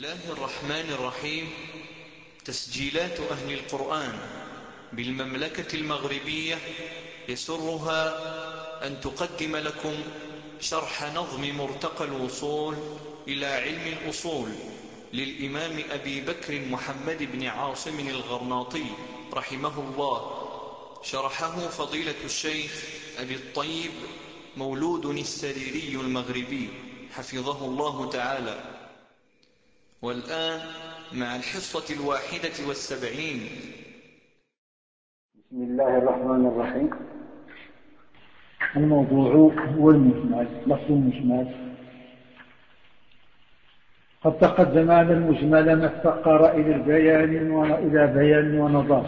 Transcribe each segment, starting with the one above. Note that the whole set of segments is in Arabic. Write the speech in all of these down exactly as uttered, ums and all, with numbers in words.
الله الرحمن الرحيم. تسجيلات أهل القرآن بالمملكة المغربية يسرها أن تقدم لكم شرح نظم مرتقى الوصول إلى علم الأصول للإمام أبي بكر محمد بن عاصم الغرناطي رحمه الله. شرحه فضيلة الشيخ أبي الطيب مولود السريري المغربي حفظه الله تعالى. والآن مع الحصة الواحدة والسبعين. بسم الله الرحمن الرحيم. الموضوع هو المجمل. لفظ المجمل قد تقدم أن المجمل ما افتقر إلى البيان وإلى بيان ونظر،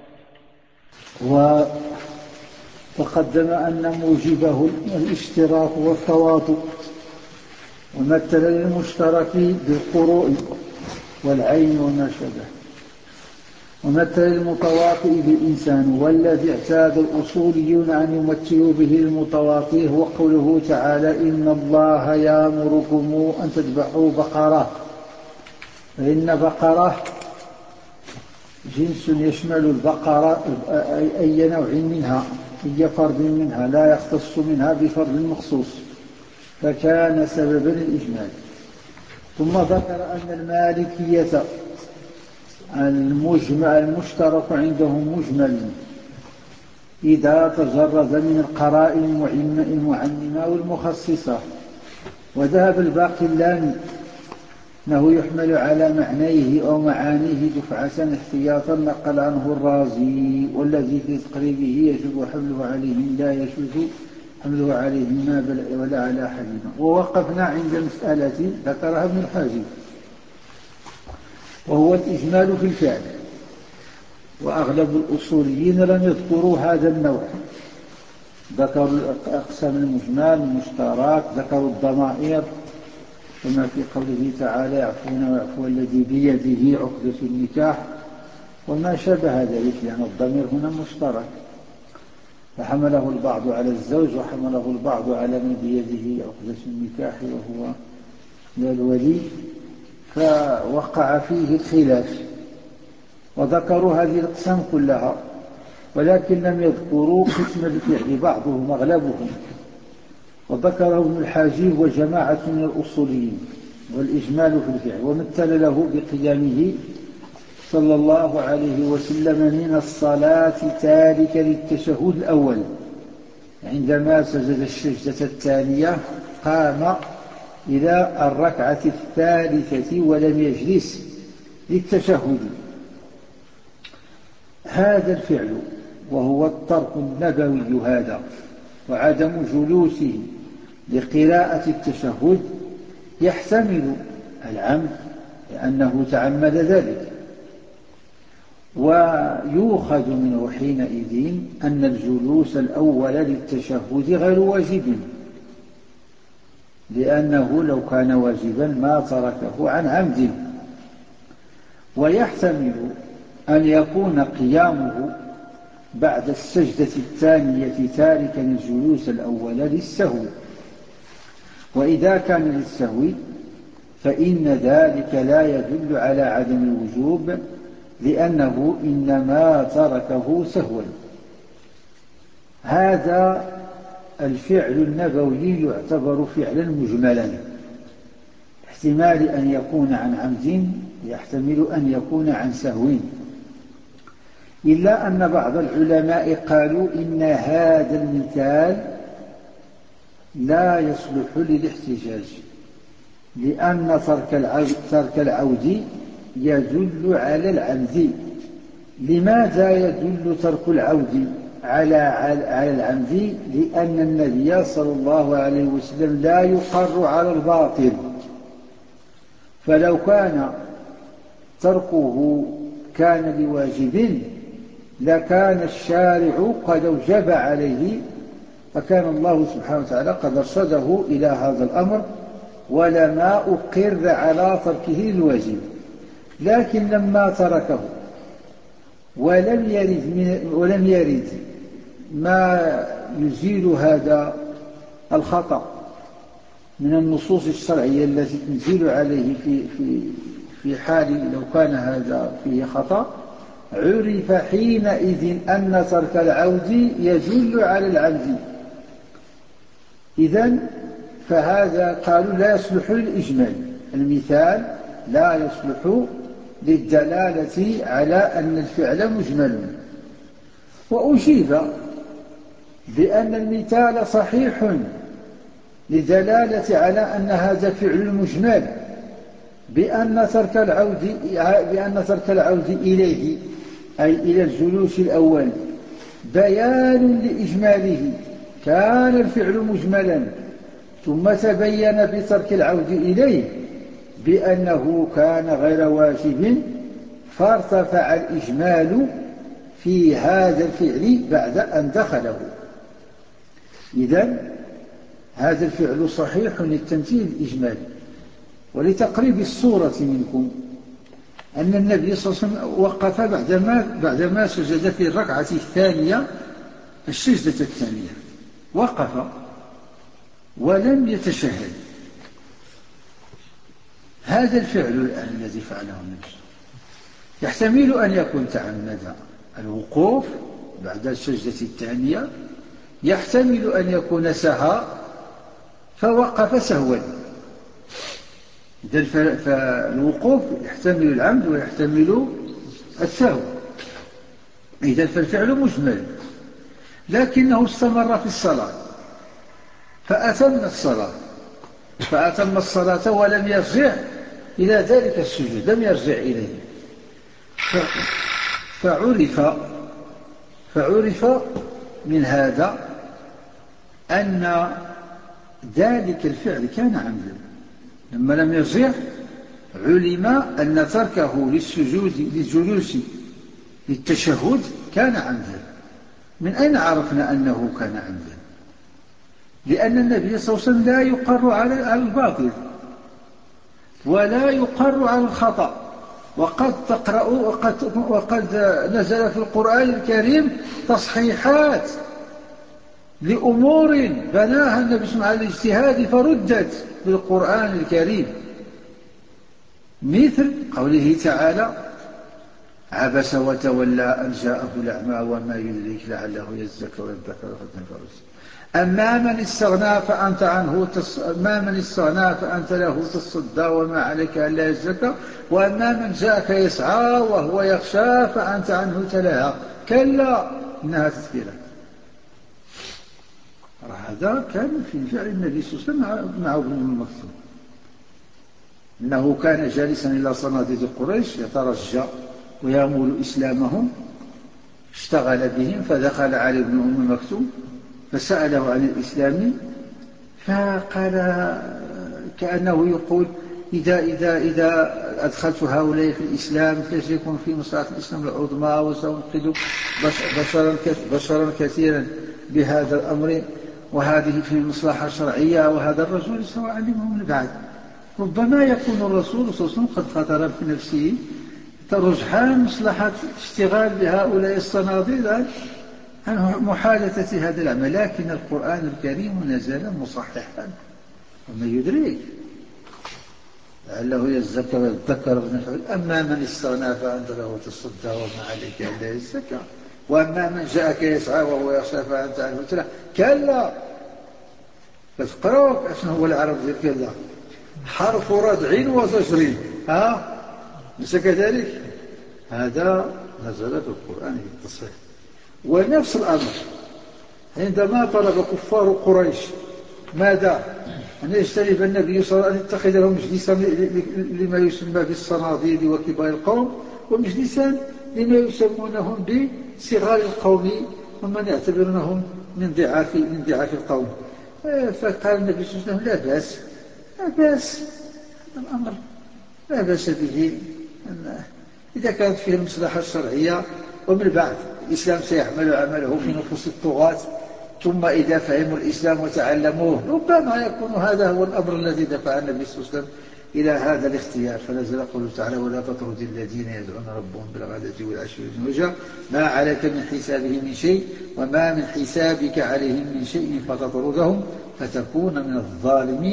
وتقدم أن موجبه الاشتراك والتواطؤ، ومثل للمشترك بالقروء والعين وما شابه، ومثل المتواطئ بالإنسان. والذي اعتاد الأصوليون أن يمثلوا به المتواطئ هو قوله تعالى: إن الله يأمركم أن تذبحوا بقرة. فإن بقرة جنس يشمل البقرة أي نوع منها، أي فرد منها، لا يختص منها بفرد مخصوص، فكان سببا الإجمال. ثم ذكر أن المالكية المجمل المشترك عندهم مجمل إذا تجرد من القرائن المعممة والمخصصة، وذهب الباقلاني أنه يحمل على معنيه أو معانيه دفعة احتياطا، نقل عنه الرازي: والذي في تقريبه يجب حمله عليهم لا يجوز حمله عليهما بل ولا على أحدهما. ووقفنا عند مسألة ذكرها ابن الحاجب، وهو الإجمال في الفعل. وأغلب الأصوليين لم يذكروا هذا النوع، ذكروا أقسام المجمل المشترك، ذكروا الضمائر كما في قوله تعالى: يعفون ويعفو الذي بيده عقدة النكاح وما شابه ذلك، لأن الضمير هنا مشترك، فحمله البعض على الزوج وحمله البعض على من بيده عقدة النكاح وهو الولي، فوقع فيه الخلاف. وذكروا هذه الأقسام كلها، ولكن لم يذكروا قسم الفعل بعضهم أغلبهم، وذكره ابن الحاجب وجماعة من الأصوليين، والإجمال في الفعل. ومثل له بقيامه صلى الله عليه وسلم من الصلاة تاركا للتشهد الأول، عندما سجد السجدة الثانية قام إلى الركعة الثالثة ولم يجلس للتشهد. هذا الفعل وهو الترك النبوي هذا، وعدم جلوسه لقراءة التشهد يحتمل العمد لأنه تعمد ذلك، ويؤخذ منه حينئذ أن الجلوس الأول للتشهد غير واجب، لأنه لو كان واجبا ما تركه عن عمد. ويحتمل أن يكون قيامه بعد السجدة الثانية تاركا الجلوس الأول للسهو، وإذا كان للسهو فإن ذلك لا يدل على عدم الوجوب، لأنه إنما تركه سهوا. هذا الفعل النبوي يعتبر فعلا مجملا، احتمال أن يكون عن عمد، يحتمل أن يكون عن سهو، إلا أن بعض العلماء قالوا إن هذا المثال لا يصلح للاحتجاج، لأن ترك العود, ترك العود يدل على العمد. لماذا يدل ترك العود على على العمد؟ لأن النبي صلى الله عليه وسلم لا يقر على الباطل، فلو كان تركه كان بواجب لكان الشارع قد أوجب عليه، فكان الله سبحانه وتعالى قد أرشده إلى هذا الأمر ولما أقر على تركه الواجب. لكن لما تركه ولم يرد, من ولم يرد ما يزيل هذا الخطأ من النصوص الشرعية التي تنزل عليه في, في, في حال لو كان هذا فيه خطأ، عرف حينئذ أن ترك العود يدل على العمد. إذن فهذا قالوا لا يصلح للإجمال، المثال لا يصلح للدلالة على أن الفعل مجمل. وأجيب بأن المثال صحيح لدلالة على أن هذا فعل مجمل، بأن ترك العود بأن ترك العود إليه أي إلى الجلوس الأول بيان لإجماله، كان الفعل مجملا ثم تبين بترك العود إليه بأنه كان غير واجب، فارتفع الإجمال في هذا الفعل بعد أن دخله. إذن هذا الفعل صحيح للتمثيل الإجمالي. ولتقريب الصورة منكم أن النبي صلى الله عليه وسلم وقف بعدما, بعدما سجد في الركعة الثانية السجدة الثانية، وقف ولم يتشهد. هذا الفعل الآن الذي فعله النبي يحتمل أن يكون تعمد الوقوف بعد السجدة الثانية، يحتمل أن يكون سهى فوقف سهوا. فالوقوف يحتمل العمد ويحتمل السهو. إذا فالفعل مجمل، لكنه استمر في الصلاة فأتم الصلاة فأتم الصلاة ولم يرجع إلى ذلك السجود، لم يرجع إليه. فعرف فعرف من هذا أن ذلك الفعل كان عمدا. لما لم يرجع علم أن تركه للسجود للجلوس للتشهد كان عمدا. من أين عرفنا أنه كان عمدا؟ لأن النبي صلى الله عليه وسلم لا يقر على الباطل ولا يقر على الخطأ. وقد تقرأ وقد, وقد نزل في القرآن الكريم تصحيحات لأمور بناها النبي صلى الله عليه وسلم على الاجتهاد فردت بالقرآن الكريم، مثل قوله تعالى: عبس وتولى أن جاءه الأعمى وما يدريك لعله يزكى ويذكر فتنفعه. أما من استغنى فأنت عنه تص... أما من استغنى فأنت له تصدى وما عليك ألا يزكى، وأما من جاءك يسعى وهو يخشى فأنت عنه تلهى كلا إنها تذكرة. هذا كان في فعل النبي صلى الله عليه وسلم مع ابن أم مكتوم، إنه كان جالسا إلى صناديد قريش يترجى ويامل إسلامهم، اشتغل بهم فدخل على ابن أم مكتوم فسأله عن الإسلام، فقال كأنه يقول: إذا, إذا, إذا أدخلت هؤلاء في الإسلام فسيكون في مصلحة الإسلام العظمى وسأنقذ بشرا, بشرا كثيرا بهذا الأمر، وهذه في مصلحة شرعية، وهذا الرجل سواء علمهم بعد. ربما يكون الرسول صلى الله عليه وسلم قد خطر في نفسه رجحان مصلحة اشتغال بهؤلاء الصناديد عن محادثة هذا العمل، لكن القرآن الكريم نزل مصححا وما يدريك لعله يزكى ويذكر ونفعل. أما من استغنى فأنت له تصدى وما عليك إلا يزكى، وأما من جاءك يسعى وهو يخشى فأنت عنه تلهى كلا. فتقرأ أشنو هو العرب ذي كلا حرف ردع وزجر، ها ليس كذلك؟ هذا نزل في القرآن بالتصحيح. ونفس الأمر عندما طلب كفار قريش ماذا؟ أن يجتنب النبي صلى الله عليه وسلم أن يتخذ لهم مجلسا لما يسمى بالصناديد وكبار القوم، ومجلسا لما يسمونهم بصغار القوم ومن يعتبرونهم من ضعاف من ضعاف القوم. فقال النبي صلى الله عليه وسلم: لا بأس لا بأس هذا الأمر لا بأس به إذا كانت فيه المصلحة الشرعية، ومن بعد الإسلام سيعمل عمله في نفوس الطغاة، ثم إذا فهموا الإسلام وتعلموه ربما يكون هذا هو الأمر الذي دفع النبي صلى الله عليه وسلم إلى هذا الاختيار. فنزل قوله تعالى: ولا تطرد الذين يدعون ربهم بالغداة والعشي يريدون ما عليك من حسابهم من شيء وما من حسابك عليهم من شيء فتطردهم فتكون من الظالمين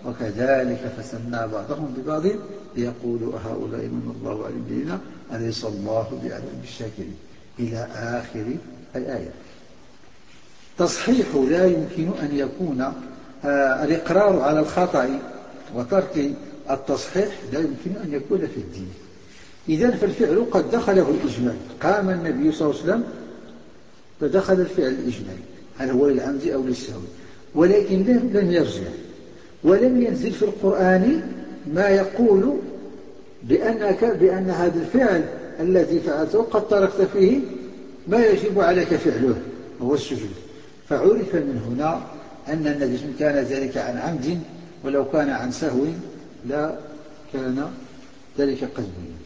وكذلك فتنا بعضهم ببعض ليقولوا أهؤلاء من الله عليهم ديننا أليس الله بأعلم بالشاكرين إلى آخر الآية. تصحيح لا يمكن أن يكون آه الإقرار على الخطأ وترك التصحيح لا يمكن أن يكون في الدين. إذن فالفعل قد دخله الإجمال، قام النبي صلى الله عليه وسلم فدخل الفعل الإجمال هل هو للعمد أو للسهو، ولكن لم يرجع ولم ينزل في القرآن ما يقول بأنك بأن هذا الفعل الذي فعلته قد تركت فيه ما يجب عليك فعله هو السجود. فعرف من هنا أن النبي كان ذلك عن عمد، ولو كان عن سهو لا كان ذلك قصدا.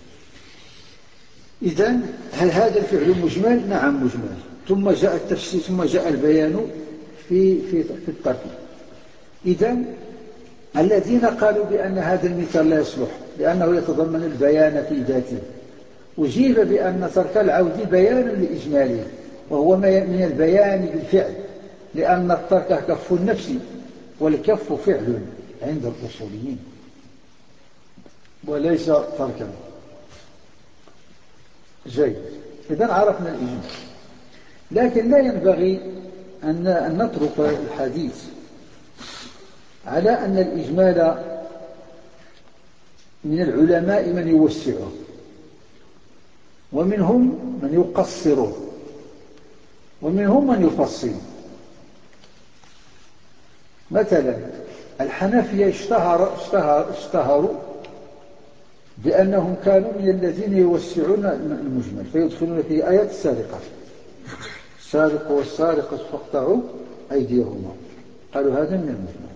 إذن هل هذا الفعل مجمل؟ نعم مجمل. ثم جاء التفسير ثم جاء البيان في في في الترك. إذن الذين قالوا بأن هذا المثال لا يصلح لأنه يتضمن البيان في ذاته، أجيب بأن ترك العود بيان لإجماله، وهو من البيان بالفعل، لأن الترك كف النفس والكف فعل عند الأصوليين وليس تركا. جيد. إذن عرفنا الإجمال، لكن لا ينبغي أن نترك الحديث على أن الإجمال من العلماء من يوسعه ومنهم من يقصره ومنهم من يفصل. مثلا الحنفية اشتهر اشتهر اشتهروا بأنهم كانوا من الذين يوسعون المجمل فيدخلون في آيات السارقة، السارق والسارقة فاقطعوا أيديهما، قالوا هذا من المجمل.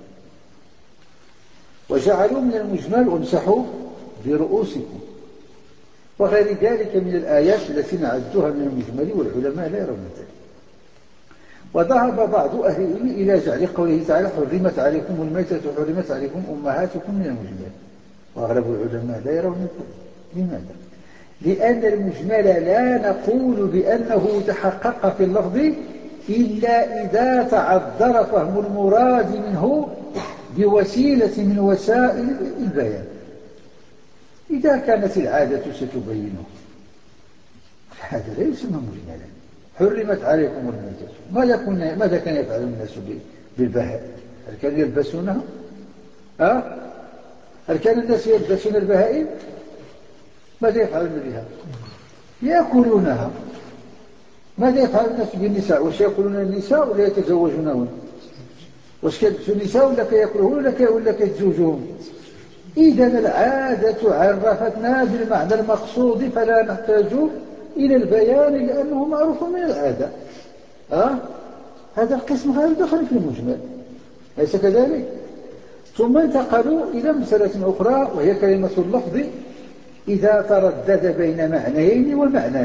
وجعلوا من المجمل وامسحوا برؤوسكم وغير ذلك من الآيات التي نعدها من المجمل، والعلماء لا يرون ذلك. وذهب بعض أهل العلم إلى جعل قوله تعالى حرمت عليكم الميتة وحرمت عليكم أمهاتكم من المجمل، وأغلب العلماء لا يرون ذلك. لماذا؟ لأن المجمل لا نقول بأنه تحقق في اللفظ إلا إذا تعذر فهم المراد منه بوسيلة من وسائل البيان. إذا كانت العادة ستبينه هذا لا يسمى مجملا. حرمت عليكم الميتة، ماذا كان ماذا كان يفعل الناس بالبهائم؟ هل كانوا يلبسونها؟ أه؟ هل كان الناس يلبسون البهائم؟ ماذا يفعلون بها؟ يأكلونها. ماذا يفعل الناس بالنساء؟ وش يأكلون النساء ولا يتزوجونهن؟ وش كيلبسوا النساء ولا كيأكلوهن ولا كيتزوجوهم؟ إذا العادة عرفتنا بالمعنى المقصود فلا نحتاج إلى البيان لأنه معروف من العادة. أه؟ هذا القسم غير دخل في المجمل، ليس كذلك؟ ثم انتقلوا إلى مسألة أخرى وهي كلمة اللفظ إذا تردد بين معنيين ومعنى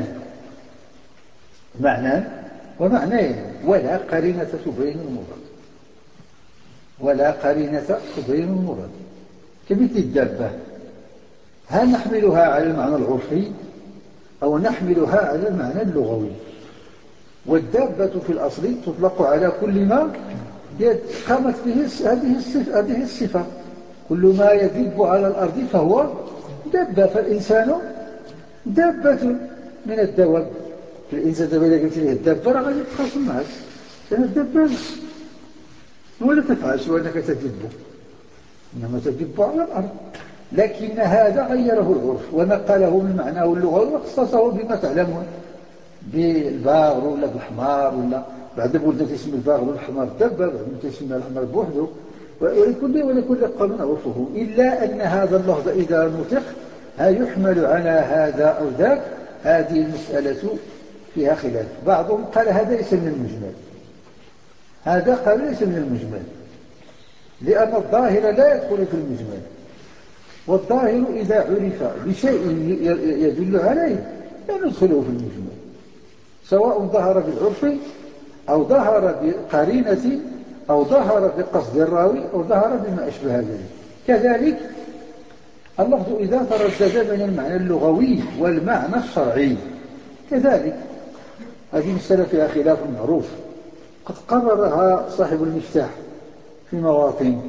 معنى ومعنيين ولا قرينة تبين المراد ولا قرينة تبين المراد كمثل الدابة، هل نحملها على المعنى العرفي أو نحملها على المعنى اللغوي؟ والدابة في الأصل تطلق على كل ما قامت به هذه الصفة, هذه الصفة كل ما يدب على الأرض فهو دابة. فالإنسان دابة من الدواب. الإنسان دابة إذا قلت له الدابة راه غادي تخاصم معك، لأن الدابة ولا تفعل سوى أنك تدب، إنما تدب على الأرض. لكن هذا غيره العرف ونقله من معناه اللغوي واختصصه بما تعلمون بالباغر ولا بالحمار، ولا بعد بلدة تسمي الباغر والحمار دابة، بعد تسمي الحمار بوحده، ولكل ولكل قانون عرفه. إلا أن هذا اللفظ إذا نطق هل يحمل على هذا أو ذاك، هذه المسألة فيها خلاف. بعضهم قال هذا ليس من المجمل، هذا قال ليس من المجمل، لأن الظاهر لا يدخل في المجمل، والظاهر إذا عرف بشيء يدل عليه لا ندخله في المجمل، سواء ظهر بالعرف أو ظهر بقرينة أو ظهر بقصد الراوي أو ظهر بما أشبه ذلك. كذلك اللفظ إذا تردد بين المعنى اللغوي والمعنى الشرعي كذلك، هذه مسألة فيها خلاف معروف قد قررها صاحب المفتاح في مواطن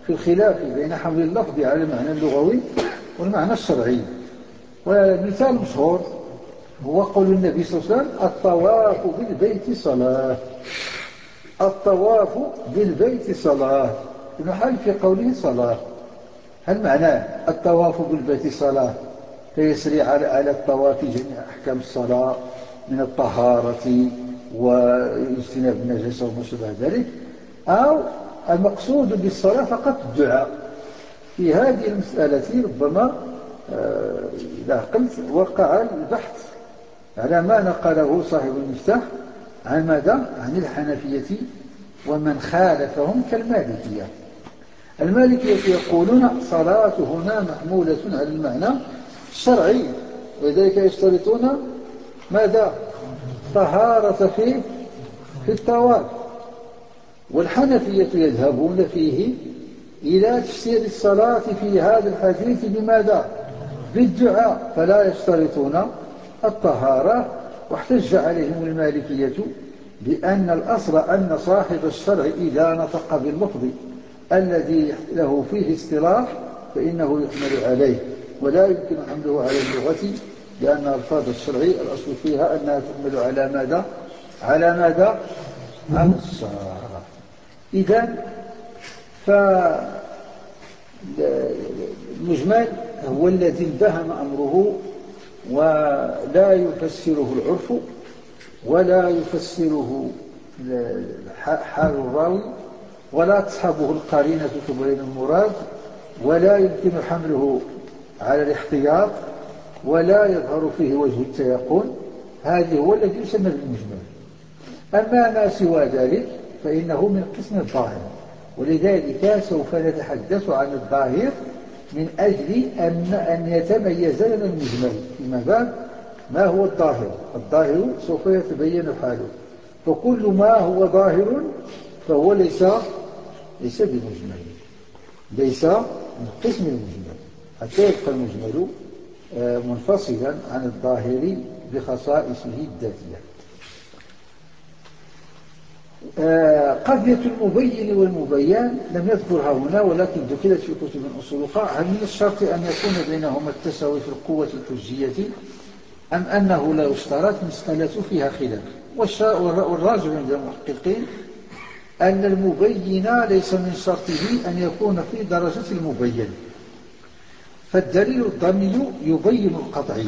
في الخلاف بين حمل اللفظ على المعنى اللغوي والمعنى الشرعي. والمثال مشهور هو قول النبي صلى الله عليه وسلم: الطواف بالبيت صلاة. الطواف بالبيت صلاة، المحل في قوله صلاة. هل معناه الطواف بالبيت صلاة فيسري على الطواف جميع أحكام الصلاة من الطهارة واجتناب النجاسة وما شابه ذلك، أو المقصود بالصلاة فقط الدعاء؟ في هذه المسألة ربما إذا قلت وقع البحث على ما نقله صاحب المفتاح عن ماذا؟ عن الحنفية ومن خالفهم كالمالكية. المالكية يقولون صلاة هنا محمولة على المعنى الشرعي، ولذلك يشترطون ماذا؟ طهارة في في الطواف. والحنفية يذهبون فيه إلى تفسير الصلاة في هذا الحديث بماذا؟ بالدعاء، فلا يشترطون الطهارة. واحتج عليهم المالكية بأن الأصل أن صاحب الشرع إذا نطق باللفظ الذي له فيه اصطلاح فإنه يحمل عليه، ولا يمكن حمله على اللغة، لأن ألفاظ الشرع الأصل فيها أنها تحمل على ماذا؟ على ماذا؟ على الشرع. إذن فالمجمل هو الذي انبهم أمره ولا يفسره العرف ولا يفسره حال الراوي ولا تصحبه القرينة تبين المراد، ولا يمكن حمله على الاحتياط، ولا يظهر فيه وجه التيقن. هذا هو الذي يسمى بالمجمل. أما ما سوى ذلك فإنه من قسم الظاهر، ولذلك سوف نتحدث عن الظاهر من أجل أن, أن يتميز لنا المجمل فيما بعد. ما هو الظاهر؟ الظاهر سوف يتبين حاله، فكل ما هو ظاهر فهو ليس ليس بمجمل، ليس من قسم المجمل، حتى يبقى المجمل منفصلا عن الظاهر بخصائصه الذاتية. قضية المبين والمبين لم يذكرها هنا، ولكن ذكرت في كتب أصول الفقه. هل من الشرط أن يكون بينهما التساوي في القوة الحجية أم أنه لا يشترط؟ مسألة فيها خلاف، والراجح عند المحققين أن المبين ليس من شرطه أن يكون في درجة المبين، فالدليل الضمني يبين القطعي،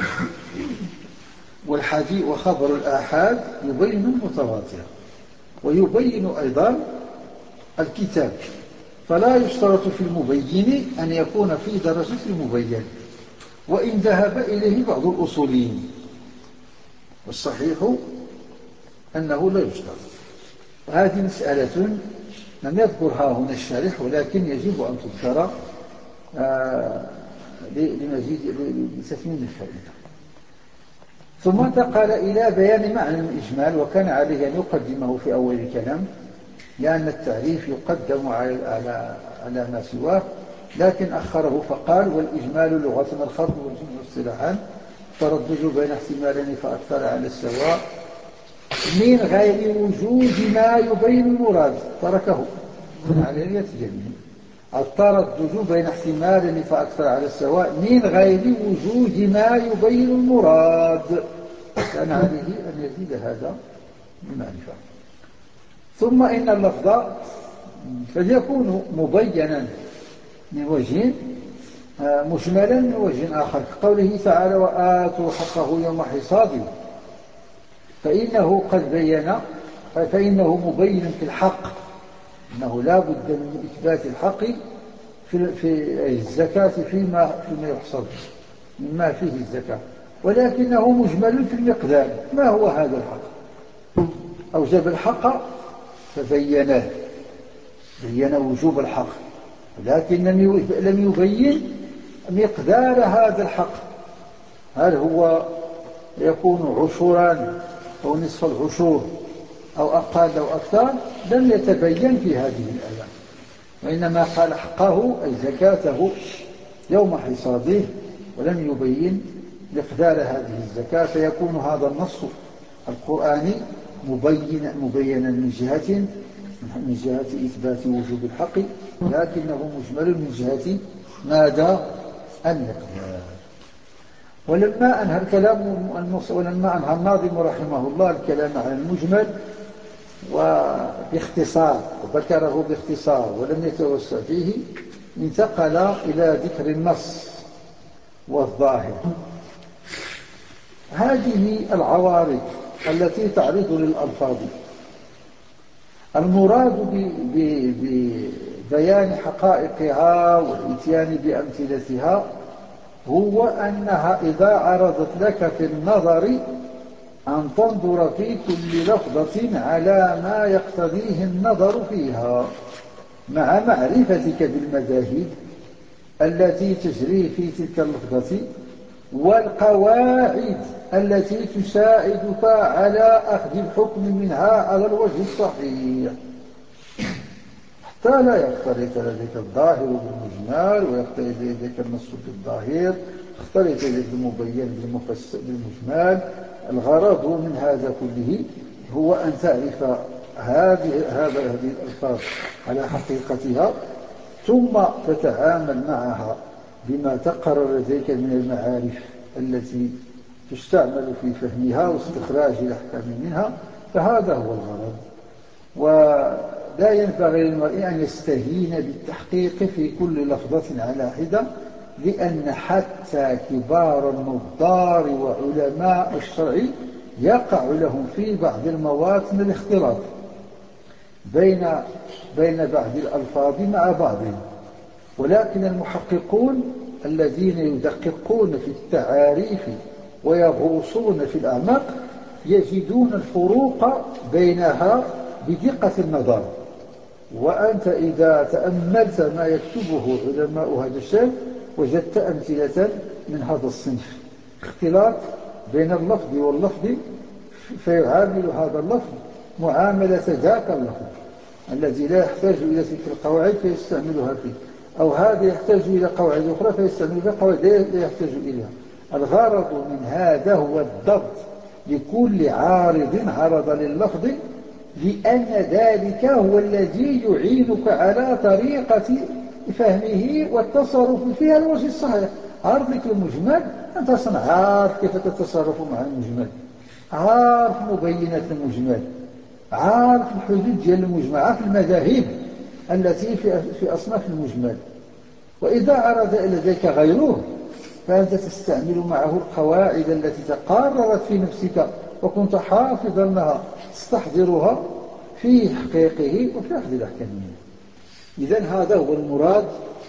والحديث وخبر الآحاد يبين المتواتر، ويبين أيضا الكتاب. فلا يشترط في المبين أن يكون في درجة المبين، وإن ذهب إليه بعض الأصوليين، والصحيح أنه لا يشترط. هذه مسألة لم يذكرها هنا الشارح، ولكن يجب أن تذكر آه لمزيد لتثمين الفائدة. ثم انتقل إلى بيان معنى الإجمال، وكان عليه أن يقدمه في أول الكلام، لأن التعريف يقدم على على ما سواه، لكن أخره فقال: والإجمال لغة الخط والجمع اصطلاحا تردد بين احتمالين فأكثر على السواء من غير وجود ما يبين المراد. تركه على اليتجمع. التردد بين احتمال فأكثر على السواء من غير وجود ما يبين المراد، كان عليه أن يزيد هذا المعرفة. ثم إن اللفظ فليكون مبينا من وجه، مجملا من وجه آخر، كقوله تعالى: وآتوا حقه يوم حصاده، فإنه قد بين، فإنه مبين في الحق، إنه لا بد من إثبات الحق في الزكاة فيما, فيما يحصل مما فيه الزكاة، ولكنه مجمل في المقدار. ما هو هذا الحق؟ أوجب الحق فبيناه، بين وجوب الحق، ولكن لم يبين مقدار هذا الحق. هل هو يكون عشرا أو نصف العشور أو أقل أو أكثر؟ لم يتبين في هذه الآية، وإنما قال حقه أي زكاته يوم حصاده، ولم يبين مقدار هذه الزكاة. فيكون هذا النص القرآني مبين مبينا من جهة، من جهة إثبات وجوب الحق، لكنه مجمل من جهة ماذا؟ المقدار. ولما أنهى الكلام ولما أنهى الناظم رحمه الله الكلام على المجمل وباختصار وذكره باختصار ولم يتوسع فيه، انتقل إلى ذكر النص والظاهر. هذه العوارض التي تعرض للألفاظ المراد ببيان حقائقها والإتيان بأمثلتها هو أنها إذا عرضت لك في النظر أن تنظر في كل لفظة على ما يقتضيه النظر فيها، مع معرفتك بالمذاهب التي تجري في تلك اللفظة والقواعد التي تساعدك على أخذ الحكم منها على الوجه الصحيح، حتى لا يختلط لديك الظاهر بالمجمل ويختلط لديك النص بالظاهر، يختلط لديك المبين بالمجمل. الغرض من هذا كله هو أن تعرف هذه هذه الألفاظ على حقيقتها، ثم تتعامل معها بما تقرر لديك من المعارف التي تستعمل في فهمها واستخراج الأحكام منها. فهذا هو الغرض. ولا ينبغي للمرء أن يستهين بالتحقيق في كل لفظة على حدة، لأن حتى كبار النظار وعلماء الشرع يقع لهم في بعض المواطن الاختلاط بين بين بعض الألفاظ مع بعضهم، ولكن المحققون الذين يدققون في التعاريف ويغوصون في الأعماق يجدون الفروق بينها بدقة النظر. وأنت إذا تأملت ما يكتبه علماء هذا الشيء وجدت أمثلة من هذا الصنف، اختلاط بين اللفظ واللفظ، فيعامل هذا اللفظ معاملة ذاك اللفظ الذي لا يحتاج إلى تلك القواعد فيستعملها فيه، أو هذا يحتاج إلى قواعد أخرى فيستعمل فيها قواعد لا يحتاج إليها. الغرض من هذا هو الضبط لكل عارض عرض لللفظ، لأن ذلك هو الذي يعينك على طريقة فهمه والتصرف فيها الوجه الصحيح. عرض لك المجمل أنت أصلا عارف كيف تتصرف مع المجمل، عارف مبينات المجمل، عارف الحدود ديال المجمل، عارف المذاهب التي في في أصناف المجمل. وإذا عرض إلى ذلك غيره فأنت تستعمل معه القواعد التي تقررت في نفسك وكنت حافظا لها تستحضرها في تحقيقه وفي أخذ الأحكام منه. إذن هذا هو المراد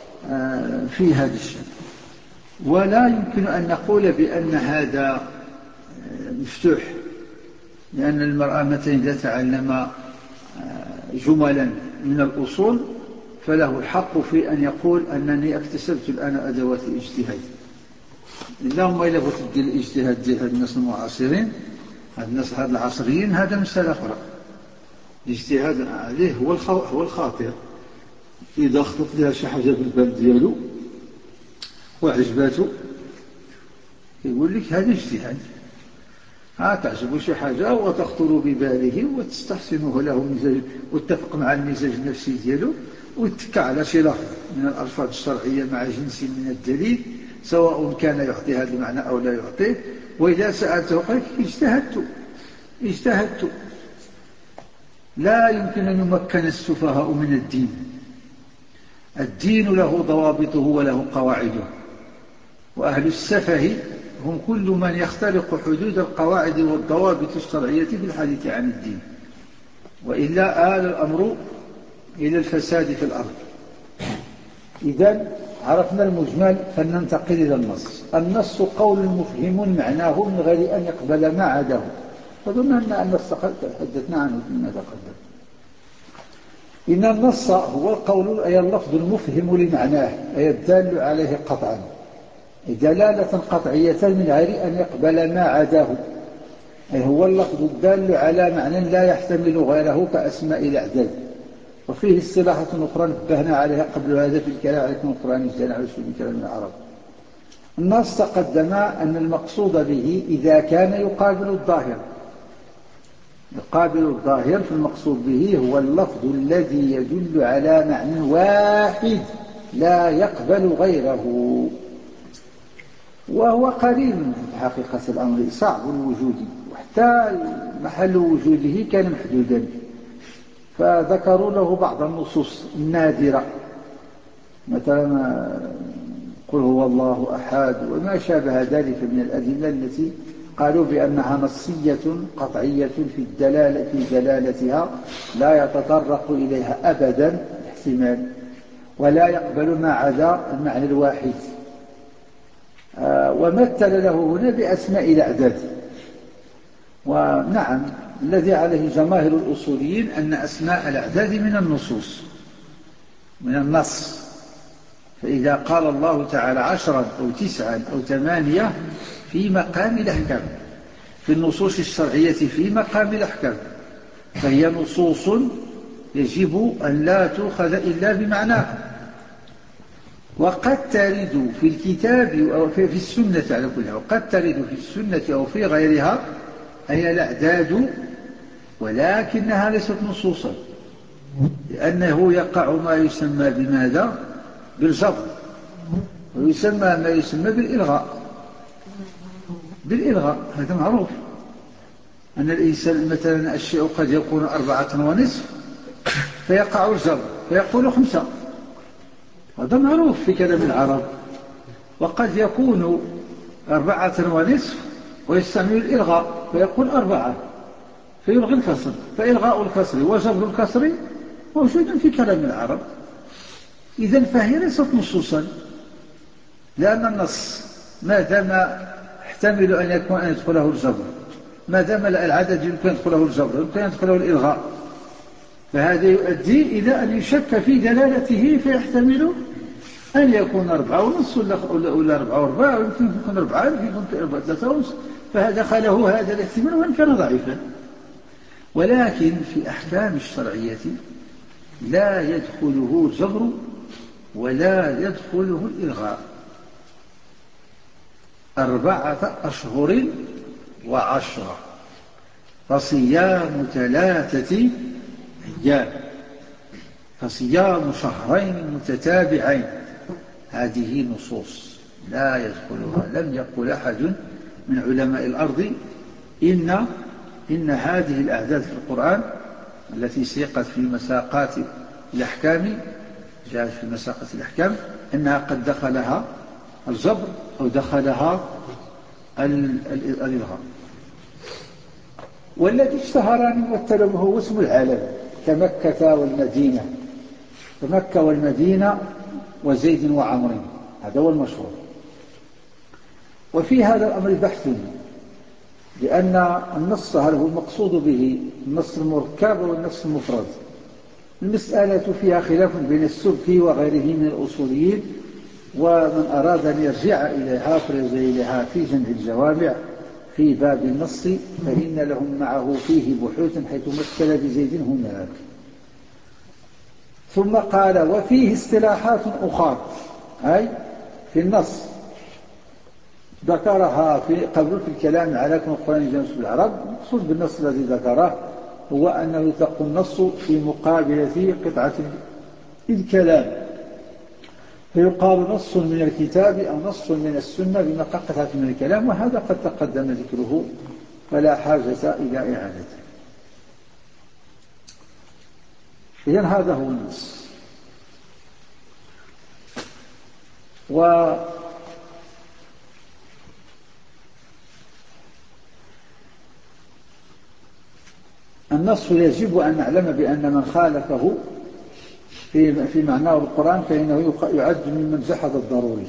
في هذا الشيء. ولا يمكن أن نقول بأن هذا مفتوح، لأن المرأة مثلا إذا تعلم جملا من الأصول فله الحق في أن يقول أنني اكتسبت الآن أدوات الاجتهاد. اللهم إلا بغيت تدير الاجتهاد ديال هاد الناس المعاصرين، هاد الناس هاد العصريين، هذا مسألة أخرى. الاجتهاد عليه هو هو الخاطر، إذا خطط لها شي حاجة بالبال ديالو وعجباته يقول لك هذا اجتهاد، ها تعجبه شي حاجة وتخطر بباله وتستحسنه له مزاج واتفق مع المزاج النفسي ديالو واتكى على شي لفظ من الألفاظ الشرعية مع جنس من الدليل، سواء كان يعطي هذا المعنى أو لا يعطيه. وإذا سألته قال لك اجتهدت اجتهدت. لا يمكن أن يمكن السفهاء من الدين. الدين له ضوابطه وله قواعده، وأهل السفه هم كل من يخترق حدود القواعد والضوابط الشرعية في الحديث عن الدين، وإلا آل الأمر إلى الفساد في الأرض. إذن عرفنا المجمل فلننتقل إلى النص. النص قول مفهم معناه من غير أن يقبل ما عداه. فظن أن النص تحدثنا عنه فيما تقدم. إن النص هو القول أي اللفظ المفهم لمعناه، أي الدال عليه قطعا دلالة قطعية من غير أن يقبل ما عداه، أي هو اللفظ الدال على معنى لا يحتمل غيره كأسماء الأعداد. وفيه اصطلاحات أخرى نبهنا عليها قبل هذا في الكلام عليكم القرآن الجل على أسلوب كلام العرب. النص تقدم أن المقصود به إذا كان يقابل الظاهر، يقابل الظاهر، فالمقصود به هو اللفظ الذي يدل على معنى واحد لا يقبل غيره، وهو قليل في حقيقة الأمر، صعب الوجود، وحتى محل وجوده كان محدودا، فذكروا له بعض النصوص النادرة، مثلا قل هو الله أحد وما شابه ذلك من الأدلة التي قالوا بأنها نصية قطعية في الدلالة في دلالتها لا يتطرق إليها أبدا احتمال، ولا يقبل ما عدا المعنى الواحد. آه ومثل له هنا بأسماء الأعداد. ونعم، الذي عليه جماهير الأصوليين أن أسماء الأعداد من النصوص، من النص، فإذا قال الله تعالى عشرا أو تسعا أو ثمانية في مقام الأحكام، في النصوص الشرعية في مقام الأحكام، فهي نصوص يجب أن لا تؤخذ إلا بمعناها. وقد ترد في الكتاب أو في السنة على كلها، وقد ترد في السنة أو في غيرها أي الأعداد، ولكنها ليست نصوصا، لأنه يقع ما يسمى بماذا؟ بالجبر، ويسمى ما يسمى بالإلغاء. بالإلغاء هذا معروف، أن الإنسان مثلا الشيء قد يكون أربعة ونصف فيقع الجبر فيقول خمسة، هذا معروف في كلام العرب. وقد يكون أربعة ونصف ويستعمل الإلغاء فيقول أربعة فيلغي الكسر، فإلغاء الكسر وجبر الكسر موجود في كلام العرب. إذن فهي ليست نصوصا، لأن النص ما دام يحتمل أن يكون أن يدخله الجبر، ما دام العدد يمكن أن يدخله الجبر يمكن أن يدخله الإلغاء، فهذا يؤدي إلى أن يشك في دلالته، فيحتمل أن يكون أربعة ونص ولا أربعة وأربعة، ويمكن يكون أربعة، يمكن يكون أربعة ثلاثة ونص، فهذا خله هذا الاحتمال وإن كان ضعيفا. ولكن في أحكام الشرعية لا يدخله الجبر ولا يدخله الإلغاء. أربعة أشهر وعشرة فصيام ثلاثة أيام فصيام شهرين متتابعين، هذه نصوص لا يدخلها. لم يقل أحد من علماء الأرض إن إن هذه الأعداد في القرآن التي سيقت في مساقات الأحكام، جاءت في مساقات الأحكام، أنها قد دخلها الجبر أو دخلها الإلغاء. والذي اشتهر أن يمثل به هو اسم العالم، كمكة والمدينة، فمكة والمدينة وزيد وعمر، هذا هو المشهور. وفي هذا الأمر بحث، لأن النص هل هو المقصود به النص المركب والنص المفرد؟ المسألة فيها خلاف بين السبكي وغيره من الأصوليين، ومن أراد أن يرجع إليها فليرجع إليها في جمع الجوامع في باب النص، فإن لهم معه فيه بحوث حيث مثل بزيد هناك. ثم قال وفيه اصطلاحات أخرى، أي في النص ذكرها في قبل في الكلام على كون القرآن جاء في العرب. المقصود بالنص الذي ذكره هو أنه يطلق النص في مقابلة قطعة الكلام، فيقال نص من الكتاب أو نص من السنة بمقام قطعة من الكلام، وهذا قد تقدم ذكره فلا حاجة إلى إعادته. إذن هذا هو النص. و النص يجب أن نعلم بأن من خالفه في في معناه القرآن فإنه يعد ممن جحد الضروري.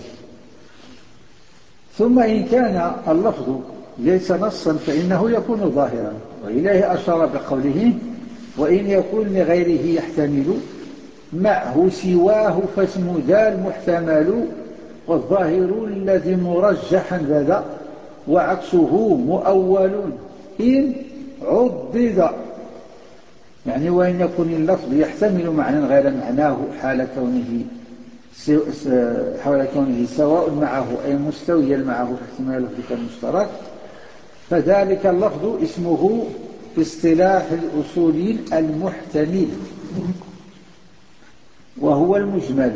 ثم إن كان اللفظ ليس نصا فإنه يكون ظاهرا، وإليه أشار بقوله وإن يكون لغيره يحتمل معه سواه فاسم ذا المحتمل، والظاهر الذي مرجحا بدا وعكسه مؤول إن عضد. يعني وإن يكون اللفظ يحتمل معنى غير معناه حال كونه حال كونه سواء معه أي مستويا معه في احتمال اللفظ كالمشترك، فذلك اللفظ اسمه في اصطلاح الأصوليين المحتمل، وهو المجمل،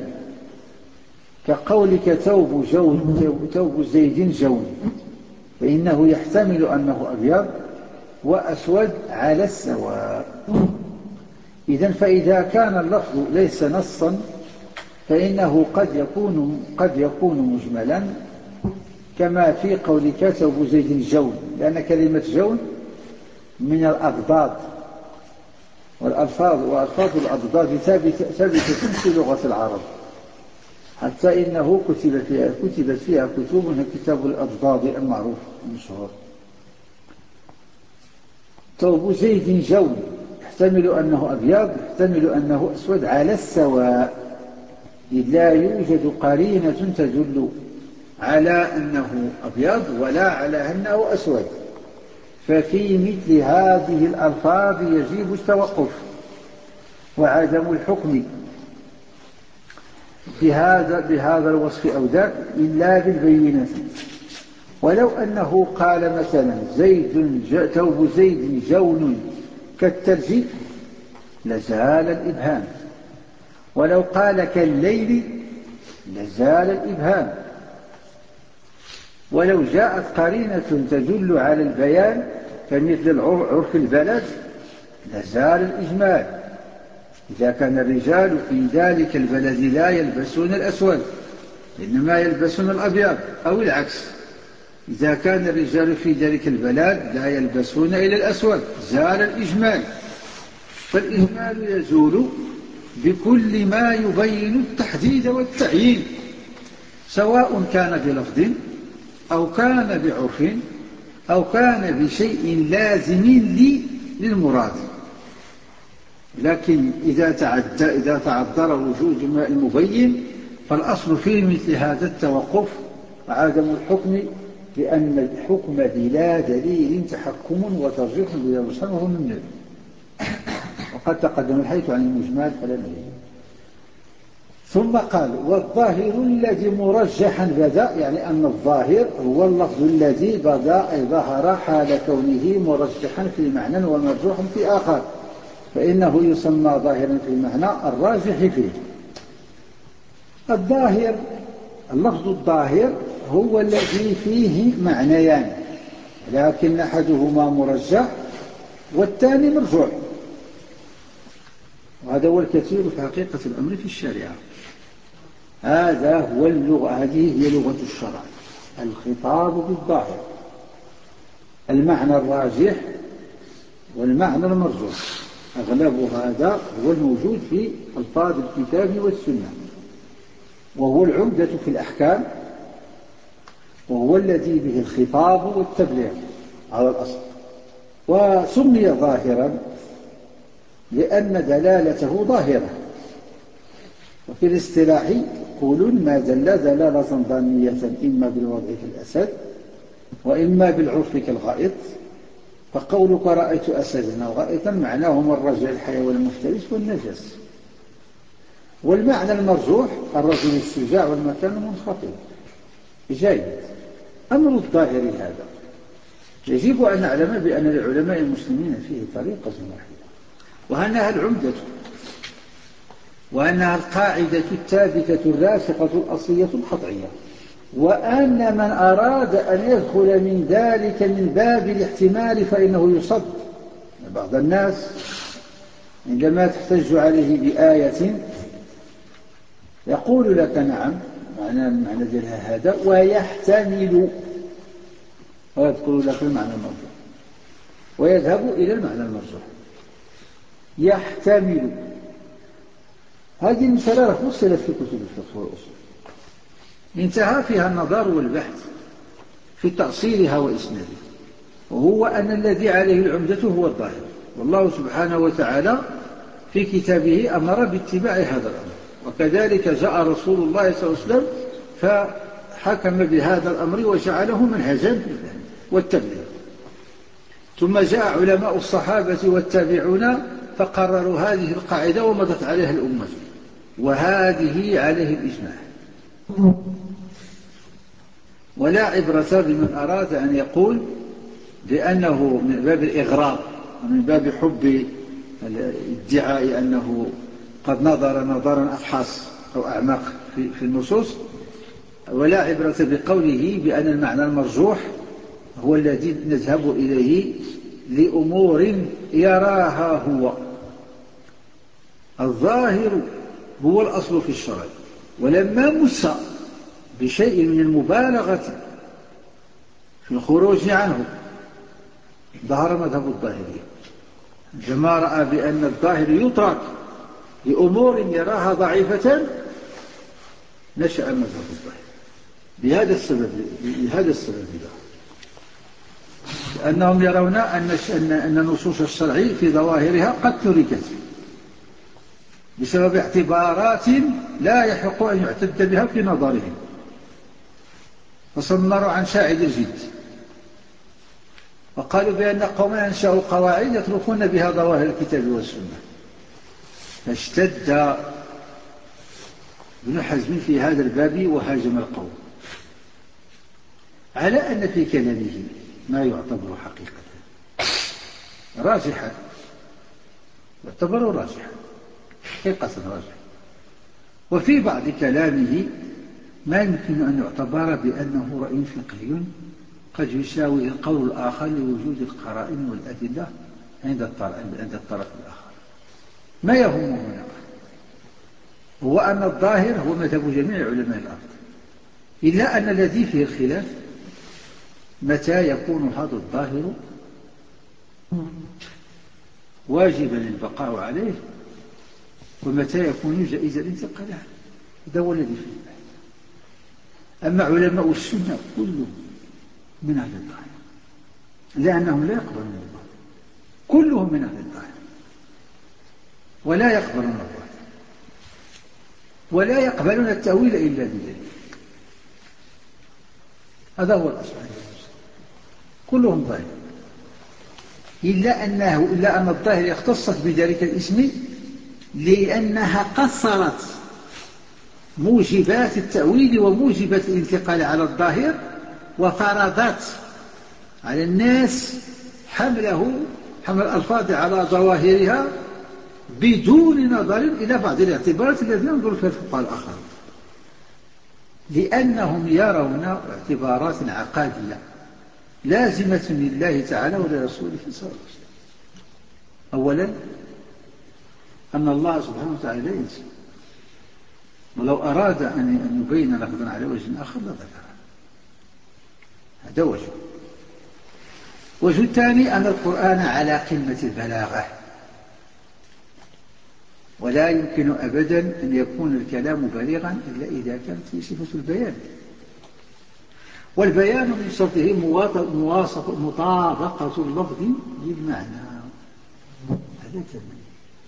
كقولك ثوب جون ثوب زيد جون، فإنه يحتمل أنه أبيض وأسود على السواء. إذن فإذا كان اللفظ ليس نصا فإنه قد يكون قد يكون مجملا، كما في قولك ثوب زيد جون، لأن كلمة جون من الأضداد، والألفاظ وألفاظ الأضداد ثابتة في لغة العرب، حتى إنه كتب فيها كتبت فيها كتب، كتاب الأضداد المعروف المشهور. ثوب زيد جون يحتمل أنه أبيض، يحتمل أنه أسود على السواء، إذ لا يوجد قرينة تدل على أنه أبيض ولا على أنه أسود. ففي مثل هذه الألفاظ يجب التوقف وعدم الحكم بهذا بهذا الوصف أو ذاك إلا بالبينة. ولو أنه قال مثلا زيد ثوب زيد جون كالثلج لزال الإبهام، ولو قال كالليل لزال الإبهام، ولو جاءت قرينة تدل على البيان كمثل عرف البلد لزال الإجمال، إذا كان الرجال في ذلك البلد لا يلبسون الأسود إنما يلبسون الأبيض، أو العكس، إذا كان الرجال في ذلك البلد لا يلبسون إلى الأسود زال الإجمال. فالإجمال يزول بكل ما يبين التحديد والتعيين، سواء كان بلفظ أو كان بعرف أو كان بشيء لازم لي للمراد. لكن إذا تعدى إذا تعذر وجود المبين فالأصل في مثل هذا التوقف وعدم الحكم، لأن الحكم بلا دليل تحكم وترجيح بلا مسلم وهو ممنوع. وقد تقدم الحديث عن المجمال فلا نعيد. ثم قال والظاهر الذي مرجحا بدا، يعني أن الظاهر هو اللفظ الذي بدا أي ظهر حال كونه مرجحا في معنى ومرجوحا في آخر، فإنه يسمى ظاهرا في المعنى الراجح فيه. الظاهر اللفظ الظاهر هو الذي فيه معنيان، لكن أحدهما مرجح والثاني مرجوح، وهذا هو الكثير في حقيقة الأمر في الشريعة. هذا هو اللغة، هذه هي لغة الشرع، الخطاب بالظاهر، المعنى الراجح والمعنى المرجوح، أغلب هذا هو الموجود في ألفاظ الكتاب والسنة، وهو العمدة في الأحكام، وهو الذي به الخطاب والتبليغ على الأصل. وسمي ظاهرا لأن دلالته ظاهرة. وفي الاصطلاح يقولون ما دل دلالة ظنية إما بالوضع كالأسد وإما بالعرف كالغائط، فقولك رأيت أسدا أو غائطا معناه من الرجل الحيوان المفترس والنجس. والمعنى المرجوح الرجل الشجاع والمكان المنخفض جيد. أمر الظاهر هذا يجب أن نعلم بأن للعلماء المسلمين فيه طريقة واحدة، وأنها العمدة، وأنها القاعدة الثابتة الراسخة الأصلية القطعية، وأن من أراد أن يدخل من ذلك من باب الاحتمال فإنه يصد. بعض الناس عندما تحتج عليه بآية يقول لك نعم معنى المعنى ديالها هذا ويحتمل، ويذكر لك المعنى المرجوح ويذهب إلى المعنى المرجوح. يحتمل هذه المسألة فصلت في كتب الفقه والأصول، انتهى فيها النظر والبحث في تأصيلها وإسنادها، وهو أن الذي عليه العمدة هو الظاهر. والله سبحانه وتعالى في كتابه أمر باتباع هذا الأمر، وكذلك جاء رسول الله صلى الله عليه وسلم فحكم بهذا الأمر وجعله منهجا والتبليغ. ثم جاء علماء الصحابة والتابعون فقرروا هذه القاعدة ومضت عليها الأمة، وهذه عليه الإجماع. ولا عبرة بمن أراد أن يقول بأنه من باب الإغراض من باب حب الادعاء أنه قد نظر نظرا أفحص أو أعمق في النصوص، ولا عبرة بقوله بأن المعنى المرجوح هو الذي نذهب إليه لأمور يراها هو. الظاهر هو الأصل في الشرع، ولما مس بشيء من المبالغة في الخروج عنه ظهر مذهب الظاهرية. عندما رأى بأن الظاهر يترك لأمور يراها ضعيفة نشأ مذهب الظاهر بهذا السبب لهذا السبب ده. لأنهم يرون أن أن النصوص الشرعية في ظواهرها قد تركت بسبب اعتبارات لا يحق أن يعتد بها في نظرهم، فصمروا عن شاعد الجد وقالوا بأن قوما أنشأوا قواعد يتركون بها ظواهر الكتاب والسنة. فاشتد ابن حزم في هذا الباب وهاجم القوم على أن في كلامه ما يعتبر حقيقة راجحا، يعتبر راجحا حقيقة راجحا، وفي بعض كلامه ما يمكن أن يعتبر بأنه رأي فقهي قد يساوي القول الآخر لوجود القرائن والأدلة عند الطرف الآخر. ما يهم هنا هو أن الظاهر هو مذهب جميع علماء الأرض، إلا أن الذي فيه الخلاف متى يكون هذا الظاهر واجبا البقاء عليه ومتى يكون جائز الانتقال عنه. هذا هو الذي فيه البحث. أما علماء السنة كلهم من أهل الظاهر، لأنهم لا يقبلون الظاهر، كلهم من أهل الظاهر ولا يقبلون الظاهر ولا يقبلون التأويل إلا بدليل. هذا هو الأصل، كلهم ظاهر، إلا أنه إلا أن الظاهر اختصت بذلك الاسم لأنها قصرت موجبات التأويل وموجبات الانتقال على الظاهر، وفرضت على الناس حمله حمل الألفاظ على ظواهرها بدون نظر إلى بعض الاعتبارات التي ينظر فيها الفقهاء الآخرون، لأنهم يرون اعتبارات عقادية لازمة لله تعالى ولرسوله صلى الله عليه وسلم. أولا أن الله سبحانه وتعالى لا ينسى، ولو أراد أن يبين لفظا على وجه آخر لذكره. هذا وجه. وجه الثاني أن القرآن على قمة البلاغة، ولا يمكن أبدا أن يكون الكلام بليغا إلا إذا كانت فيه صفة البيان، والبيان من شرطه مطابقة اللفظ للمعنى. هذا كلام.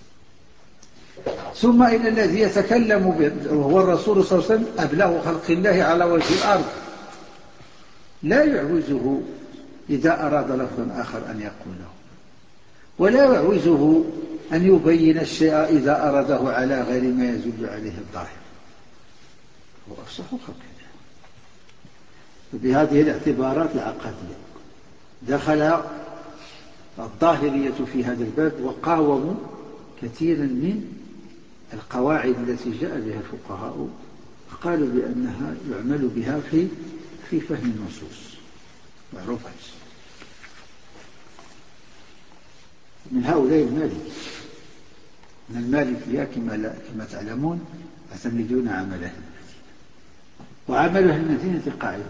ثم إن الذي يتكلم وهو الرسول صلى الله عليه وسلم أبلغ خلق الله على وجه الأرض لا يعوزه إذا أراد لفظا آخر أن يقوله، ولا يعوزه أن يبين الشيء إذا أراده على غير ما يدل عليه الظاهر. هو أفصح خلق الله. وبهذه الاعتبارات العقدية دخل الظاهرية في هذا الباب وقاوموا كثيرا من القواعد التي جاء بها الفقهاء، قالوا بأنها يعمل بها في في فهم النصوص معروفة. من هؤلاء المالك من المالكية كما كما تعلمون يعتمدون عمل أهل المدينة، وعمل أهل المدينة قاعدة.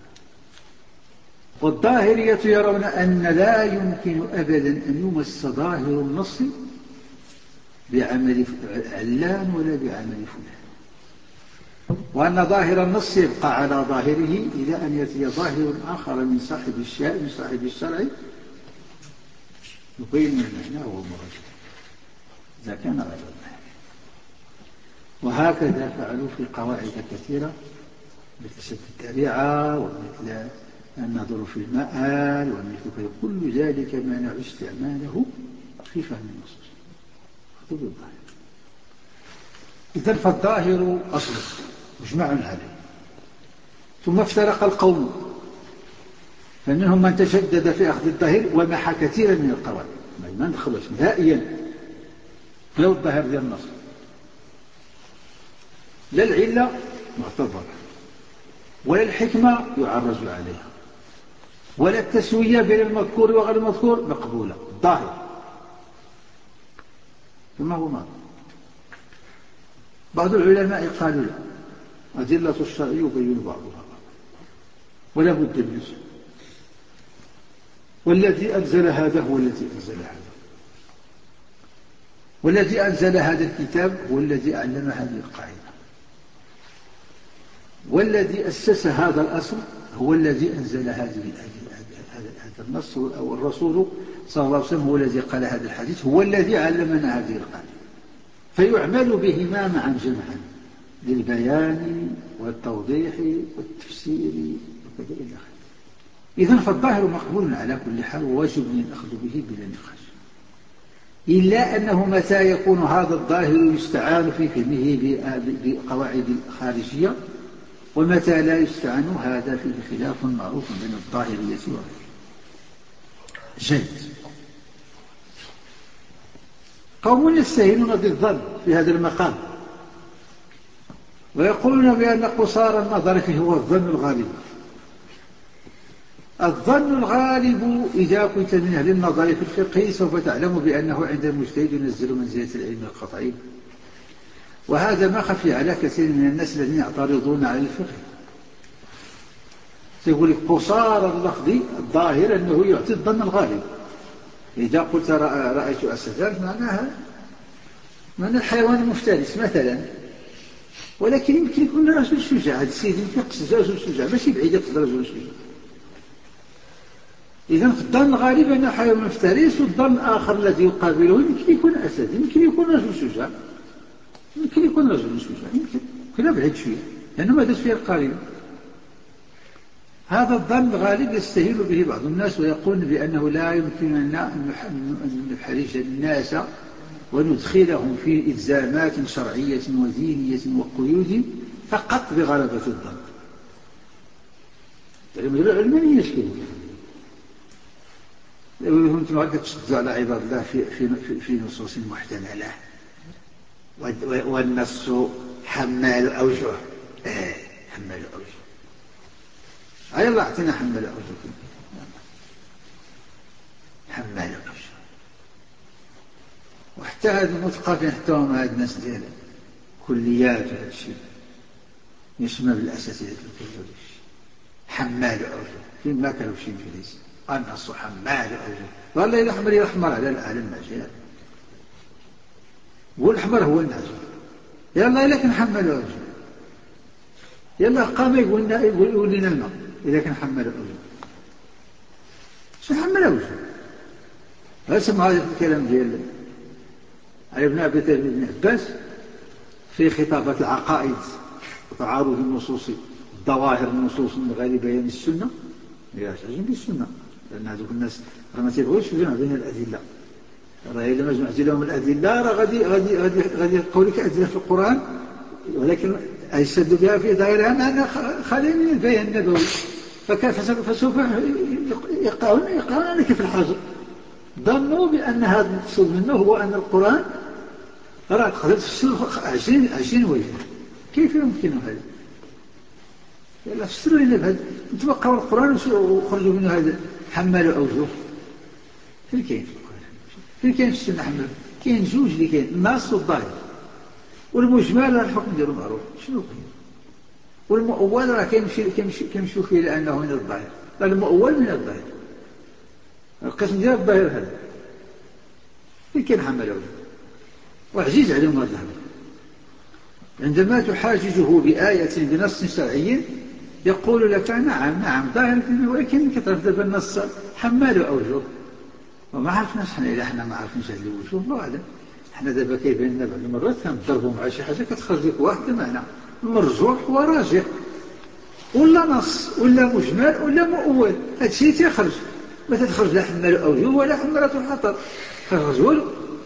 والظاهرية يرون أن لا يمكن أبدا أن يمس ظاهر النص بعمل علان ولا بعمل فلان، وأن ظاهر النص يبقى على ظاهره إلى أن يأتي ظاهر آخر من صاحب الشرع من صاحب الشرع يبين المعنى وهو مرجح إذا كان غير الظاهر. وهكذا فعلوا في قواعد كثيرة مثل سد الذريعة ومثل النظر في المآل ومثل كل ذلك مانع استعماله في فهم النصوص خطوب الظاهر. إذن فالظاهر أصل مجمع عليه. ثم افترق القوم، فمنهم من تشدد في أخذ الظاهر ومحى كثيرا من القواعد، ما ندخلوش نهائيا لو الظاهر ديال النص، لا العلة معتبرة ولا الحكمة يعرج عليها ولا التسوية بين المذكور وغير المذكور مقبولة، ظاهر ثم هو ماذا. بعض العلماء قالوا لا، أدلة الشرع يبين بعضها ولا بد منه، والذي أنزل هذا هو الذي أنزل هذا، والذي أنزل هذا الكتاب هو الذي أعلم هذه القاعدة، والذي أسس هذا الأصل هو الذي أنزل هذه هذا النص، أو الرسول صلى الله عليه وسلم هو الذي قال هذا الحديث، هو الذي علمنا هذه القاعدة، فيعمل بهما معا جمعا للبيان والتوضيح والتفسير وكذا إلى آخره. إذن فالظاهر مقبول على كل حال وواجب الأخذ به بلا نقاش، إلا أنه متى يكون هذا الظاهر يستعان في فهمه بقواعد خارجية، ومتى لا يستعان هذا فيه خلاف معروف بين الظاهرية وغيره. جيد. قوم يستهينون بالظن في هذا المقام ويقولون بأن قصار النظر فيه هو الظن الغالب. الظن الغالب إذا كنت من أهل النظر في الفقه سوف تعلم بأنه عند المجتهد ينزل منزلة العلم القطعي، وهذا ما خفي على كثير من الناس الذين يعترضون على الفقه. يقول لك قصار اللفظ الظاهر أنه يعطي الظن الغالب. إذا قلت رأيت أسدا معناها معنى الحيوان المفترس مثلا، ولكن يمكن يكون رجل شجاع، هذا السيد يمكن يقصد رجل شجاع ماشي بعيد يقصد رجل شجاع. إذن في الظن الغالب أنه حيوان مفترس، والظن الآخر الذي يقابله يمكن يكون أسد، يمكن يكون رجل شجاع، يمكن يكون رجل شجاع، يمكن كنا بعيد شوية لأنه ما داش فيه القارب. هذا الظن الغالب يستهيل به بعض الناس ويقول بأنه لا يمكننا أن نحرج الناس وندخلهم في إلزامات شرعية ودينية وقيود فقط بغلبة الظن. العلمانيين يشكلوا أنتم غادي تشدوا على عباد الله في, في, في, في نصوص محتملة، والنص حمال أوجه. آه حمال أوجه، أي الله أعطينا حمال أوجه، حمال أوجه. وحتى هذا المثقفين حتى هم هذا الناس ديال كليات وهذا الشيء يسمى بالأساتذة الكليات حمال أوجه، فين ما كانوا شيء في ليس النص حمال أوجه. والله الأحمر يحمر على على الناجية، والأحمر هو الناجي. يلا إلا كان حمل أوجه، يلا قام يقول لنا يقول لنا الماء إذا كان حمل أوجه. شو حمل أوجه؟ هل سمع هذا الكلام ديال علي ابن أبي طالب بن عباس في خطابات العقائد وتعارض النصوص ظواهر النصوص من غير بيان السنة؟ يحتاجون بالسنة، لأن هذوك الناس ما تيبغوش يجمع بين الأدلة. راه إذا ما جمعت لهم الأدلة راه غادي غادي غادي غادي يلقوا لك أدلة في القرآن ولكن يشد بها في ظاهرها أنها خالية من البيان النبوي، فسوف يقعون يقعون عليك في الحجر. ظنوا بأن هذا المقصود منه هو أن القرآن راه تقدر تفسره عشرين عشرين وجه. كيف يمكن هذا؟ يلا فسروا لنا بهذا، تبقوا القرآن وخرجوا منه هذا حمال أوجه. فين كاين في القرآن؟ فين كاين في السنة حمال؟ كاين جوج اللي كاين النص والظاهر، والمجمل راه الحكم ديالو معروف شنو كاين، والمؤول راه كيمشيو فيه لأنه من الظاهر، المؤول من الظاهر، القسم ديال الظاهر هذا فين كاين حمال أوجه؟ وعزيز عليهم هذا الأمر. عندما تحاججه بآية بنص شرعي يقول لك نعم نعم ظاهر، ولكن كتعرف دابا النص حمال أوجه وما عرفناش حنا إلا حنا ما عرفناش هذه الوجوه. الله أعلم. حنا دابا كيبان لنا بعض المرات كنضربوا مع شي حاجة كتخرج لك واحد المعنى مرجوح وراجح، ولا نص ولا مجمل ولا مؤول، هذا الشيء تيخرج ما تدخلش لا حمال أوجه ولا حمالة حطر، خرج والو.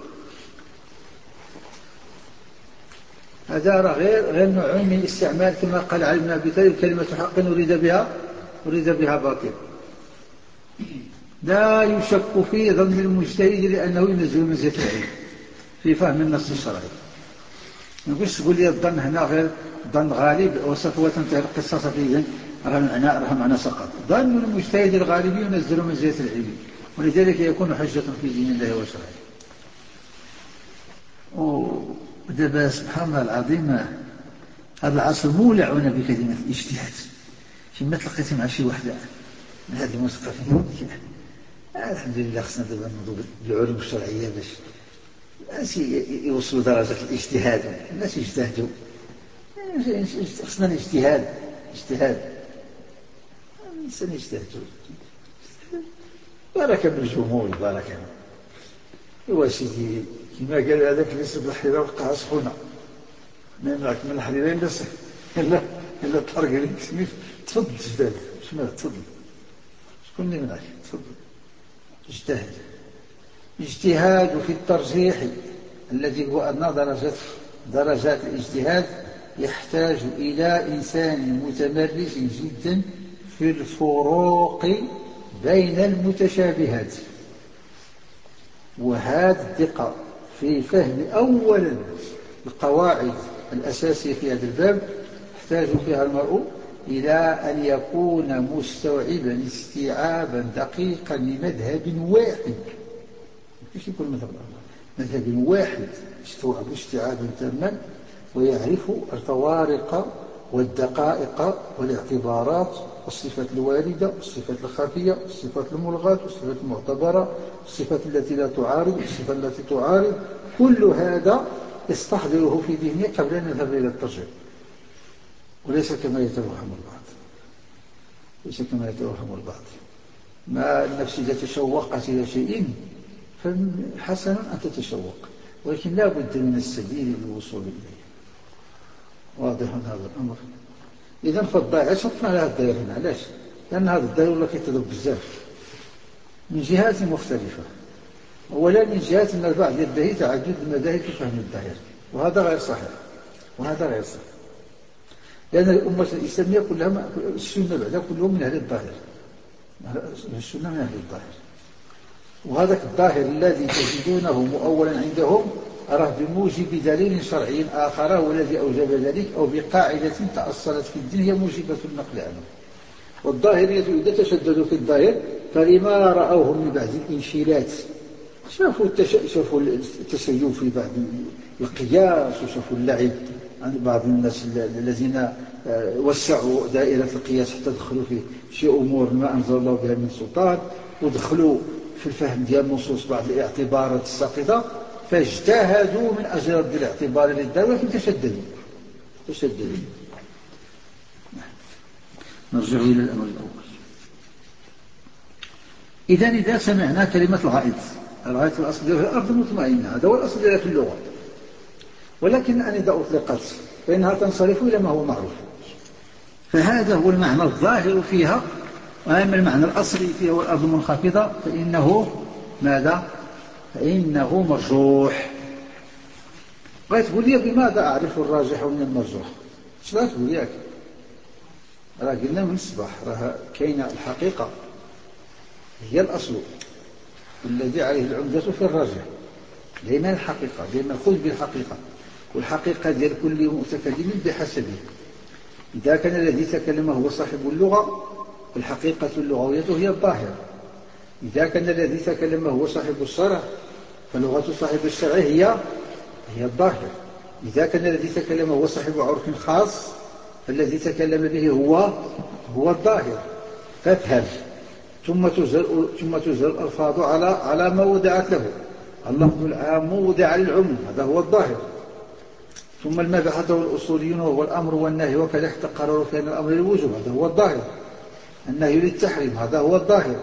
هذا غير غير نوع من الاستعمال كما قال علي بن أبي طالب كلمة حق أريد بها أريد بها باطل. لا يشك في ظن المجتهد لأنه ينزل منزلة العلم في فهم النص الشرعي. ما نقولش تقول لي الظن هنا غير ظن غالب وصفوة تنتهي القصة في راه معنى راه معنى سقط. ظن المجتهد الغالب ينزل منزلة العلم، ولذلك يكون حجة في دين الله وشرعه. ودابا سبحان الله العظيم هذا العصر مولعون بكلمة الاجتهاد. فيما تلقيتي مع شي وحده من هذه المثقفين الحمد لله خصنا دابا نوضوا بالعلوم الشرعيه باش الناس يوصلوا درجه الاجتهاد. الناس يجتهدوا، خصنا الاجتهاد اجتهاد الانسان يجتهدوا. بركه بالجمهور بركه. هو سيدي كما قال هذاك اللي يصب الحريره وقع سخونه ما يمنعك من الحريره الا الا الا طرق عليك سميت تفضل اجتهد. شنو تفضل شكون اللي منعك؟ تفضل اجتهد. اجتهاد في الترجيح الذي هو أدنى درجات درجات الاجتهاد يحتاج إلى إنسان متمرس جدا في الفروق بين المتشابهات. وهذه الدقة في فهم أولا القواعد الأساسية في هذا الباب يحتاج فيها المرء إلى أن يكون مستوعبا استيعابا دقيقا لمذهب واحد. مش يكون مذهب مذهب واحد يستوعب استيعابا تاما ويعرف الفوارق والدقائق والاعتبارات والصفات الواردة والصفات الخفية والصفات الملغاة والصفات المعتبرة والصفات التي لا تعارض والصفات التي تعارض. كل هذا يستحضره في ذهنه قبل أن يذهب إلى الترجيح، وليس كما يتوهم البعض. ليس كما يتوهم البعض. ما النفس إذا تشوقت إلى شيء فحسن أن تتشوق، ولكن لا بد من السبيل للوصول إليه. واضح هذا الأمر. إذن فالضائع شطنا على هذا الدائر هنا. علاش؟ لأن هذا الدائر ولا كيتضرب بزاف من جهات مختلفة. أولا من جهة أن البعض يدعي تعدد المذاهب في فهم الدائر، وهذا غير صحيح. وهذا غير صحيح لأن الأمة الإسلامية كلها السنة بعد كلهم من أهل الظاهر. السنة من أهل الظاهر، وهذا الظاهر الذي تجدونه مؤولا عندهم أراه بموجب دليل شرعي آخر هو الذي أوجب ذلك، أو بقاعدة تأصلت في الدين هي موجبة النقل عنه. والظاهرية إذا تشددوا في الظاهر فلما رأوه من بعض الانشيلات، شافوا شافوا التسيب في بعض القياس، وشافوا اللعب عند بعض الناس الذين وسعوا دائرة القياس حتى دخلوا في شيء أمور ما أنزل الله بها من سلطان، ودخلوا في الفهم ديال النصوص بعض الاعتبارات الساقطة، فاجتهدوا من أجل رد الاعتبار للدار، ولكن تشددوا تشددوا. نرجع إلى الأمر الأول. إذا إذا سمعنا كلمة الغائط، الغائط الأصل ديالها الأرض مطمئنة، هذا هو الأصل ديالها في اللغة، ولكن أن إذا أطلقت فإنها تنصرف إلى ما هو معروف. فهذا هو المعنى الظاهر فيها. وأما المعنى الأصلي فيها هو الأرض منخفضة، فإنه ماذا؟ فإنه مرجوح. بغيت تقول لي بماذا أعرف الراجح من المرجوح؟ اش بغيت تقول لي؟ راه قلنا من الصباح راه كاينه الحقيقة هي الأصل الذي عليه العمدة في الراجح. دائما الحقيقة، دائما خذ بالحقيقة، والحقيقة ديال كل متكلم بحسبه. إذا كان الذي تكلم هو صاحب اللغة الحقيقة اللغوية هي الظاهر. إذا كان الذي تكلم هو صاحب الشرع فلغة صاحب الشرع هي هي الظاهر. إذا كان الذي تكلم هو صاحب عرف خاص فالذي تكلم به هو هو الظاهر. فافهم. ثم تزل ثم تزل الألفاظ على على ما وضعت له. اللفظ العام وضع للعموم، هذا هو الظاهر. ثم المبحث الأصوليون وهو الأمر والنهي، وكذا احتقروا في أن الأمر للوجوب، هذا هو الظاهر. النهي للتحريم، هذا هو الظاهر.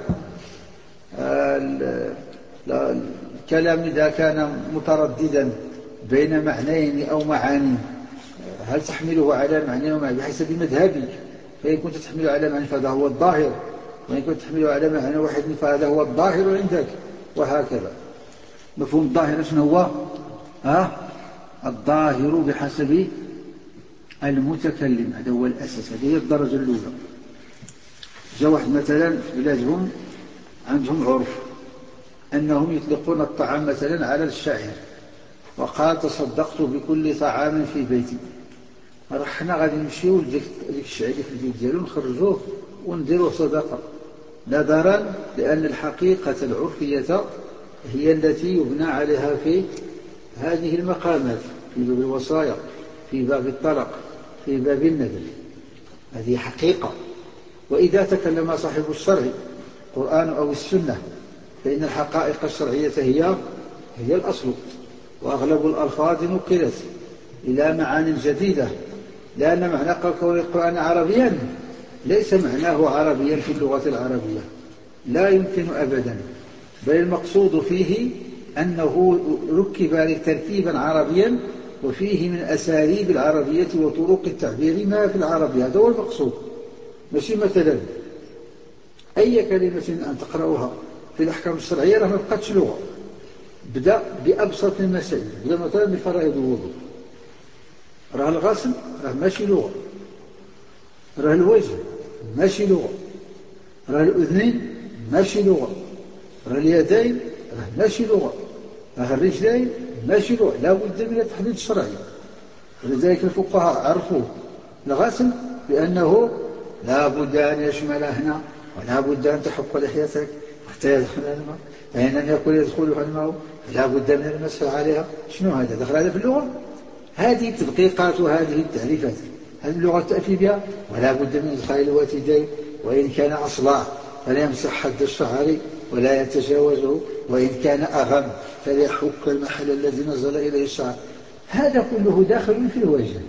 الكلام إذا كان مترددا بين معنيين أو معاني هل تحمله على معنى ومعنى بحسب مذهبي؟ فإن كنت تحمله على معنى فهذا هو الظاهر، وإن كنت تحمله على معنى واحد فهذا هو الظاهر عندك، وهكذا. مفهوم الظاهر شنو هو؟ ها؟ الظاهر بحسب المتكلم، هذا هو الأساس، هذه هي الدرجة الأولى. جاء واحد مثلا في بلادهم عندهم عرف أنهم يطلقون الطعام مثلا على الشاعر، وقال تصدقت بكل طعام في بيتي، رحنا غادي نمشيو لديك الشعير في البيت ديالو نخرجوه ونديروه صدقة، نظرا لأن الحقيقة العرفية هي التي يبنى عليها في هذه المقامات، في باب الوصايا، في باب الطلاق، في باب النذر، هذه حقيقة. وإذا تكلم صاحب الشرع القرآن أو السنة فإن الحقائق الشرعية هي هي الأصل، وأغلب الألفاظ نقلت إلى معان جديدة، لأن معنى كون القرآن عربيا ليس معناه عربيا في اللغة العربية، لا يمكن أبدا، بل المقصود فيه أنه ركب تركيبا عربيا وفيه من أساليب العربية وطرق التعبير ما في العربية، هذا هو المقصود. ماشي مثلا أي كلمة أن تقرأها في الأحكام الشرعية راه ما بقاتش لغة، بدأ بأبسط المسائل، بدأ مثلا بفرائض الوضوء، راه الغسل راه ماشي لغة، راه الوجه ماشي لغة، راه الأذنين ماشي لغة، راه اليدين راه ماشي لغة، راه الرجلين ماشي لغة، لا بد من التحديد الشرعي. ولذلك الفقهاء عرفوا الغسل بأنه لا بد أن يشمل هنا، ولا بد أن تحك لحيتك حتى يدخل الماء، فإن لم يكن يدخلها الماء لا بد من المسح عليها. شنو هذا؟ دخل هذا في اللغة؟ هذه التدقيقات وهذه التعريفات هذه اللغة تأتي بها، ولا بد من إدخال الواتدين، وإن كان أصلع فلا يمسح حد الشعر ولا يتجاوزه، وإن كان أغم فليحك المحل الذي نزل إليه الشعر. هذا كله داخل في الوجه.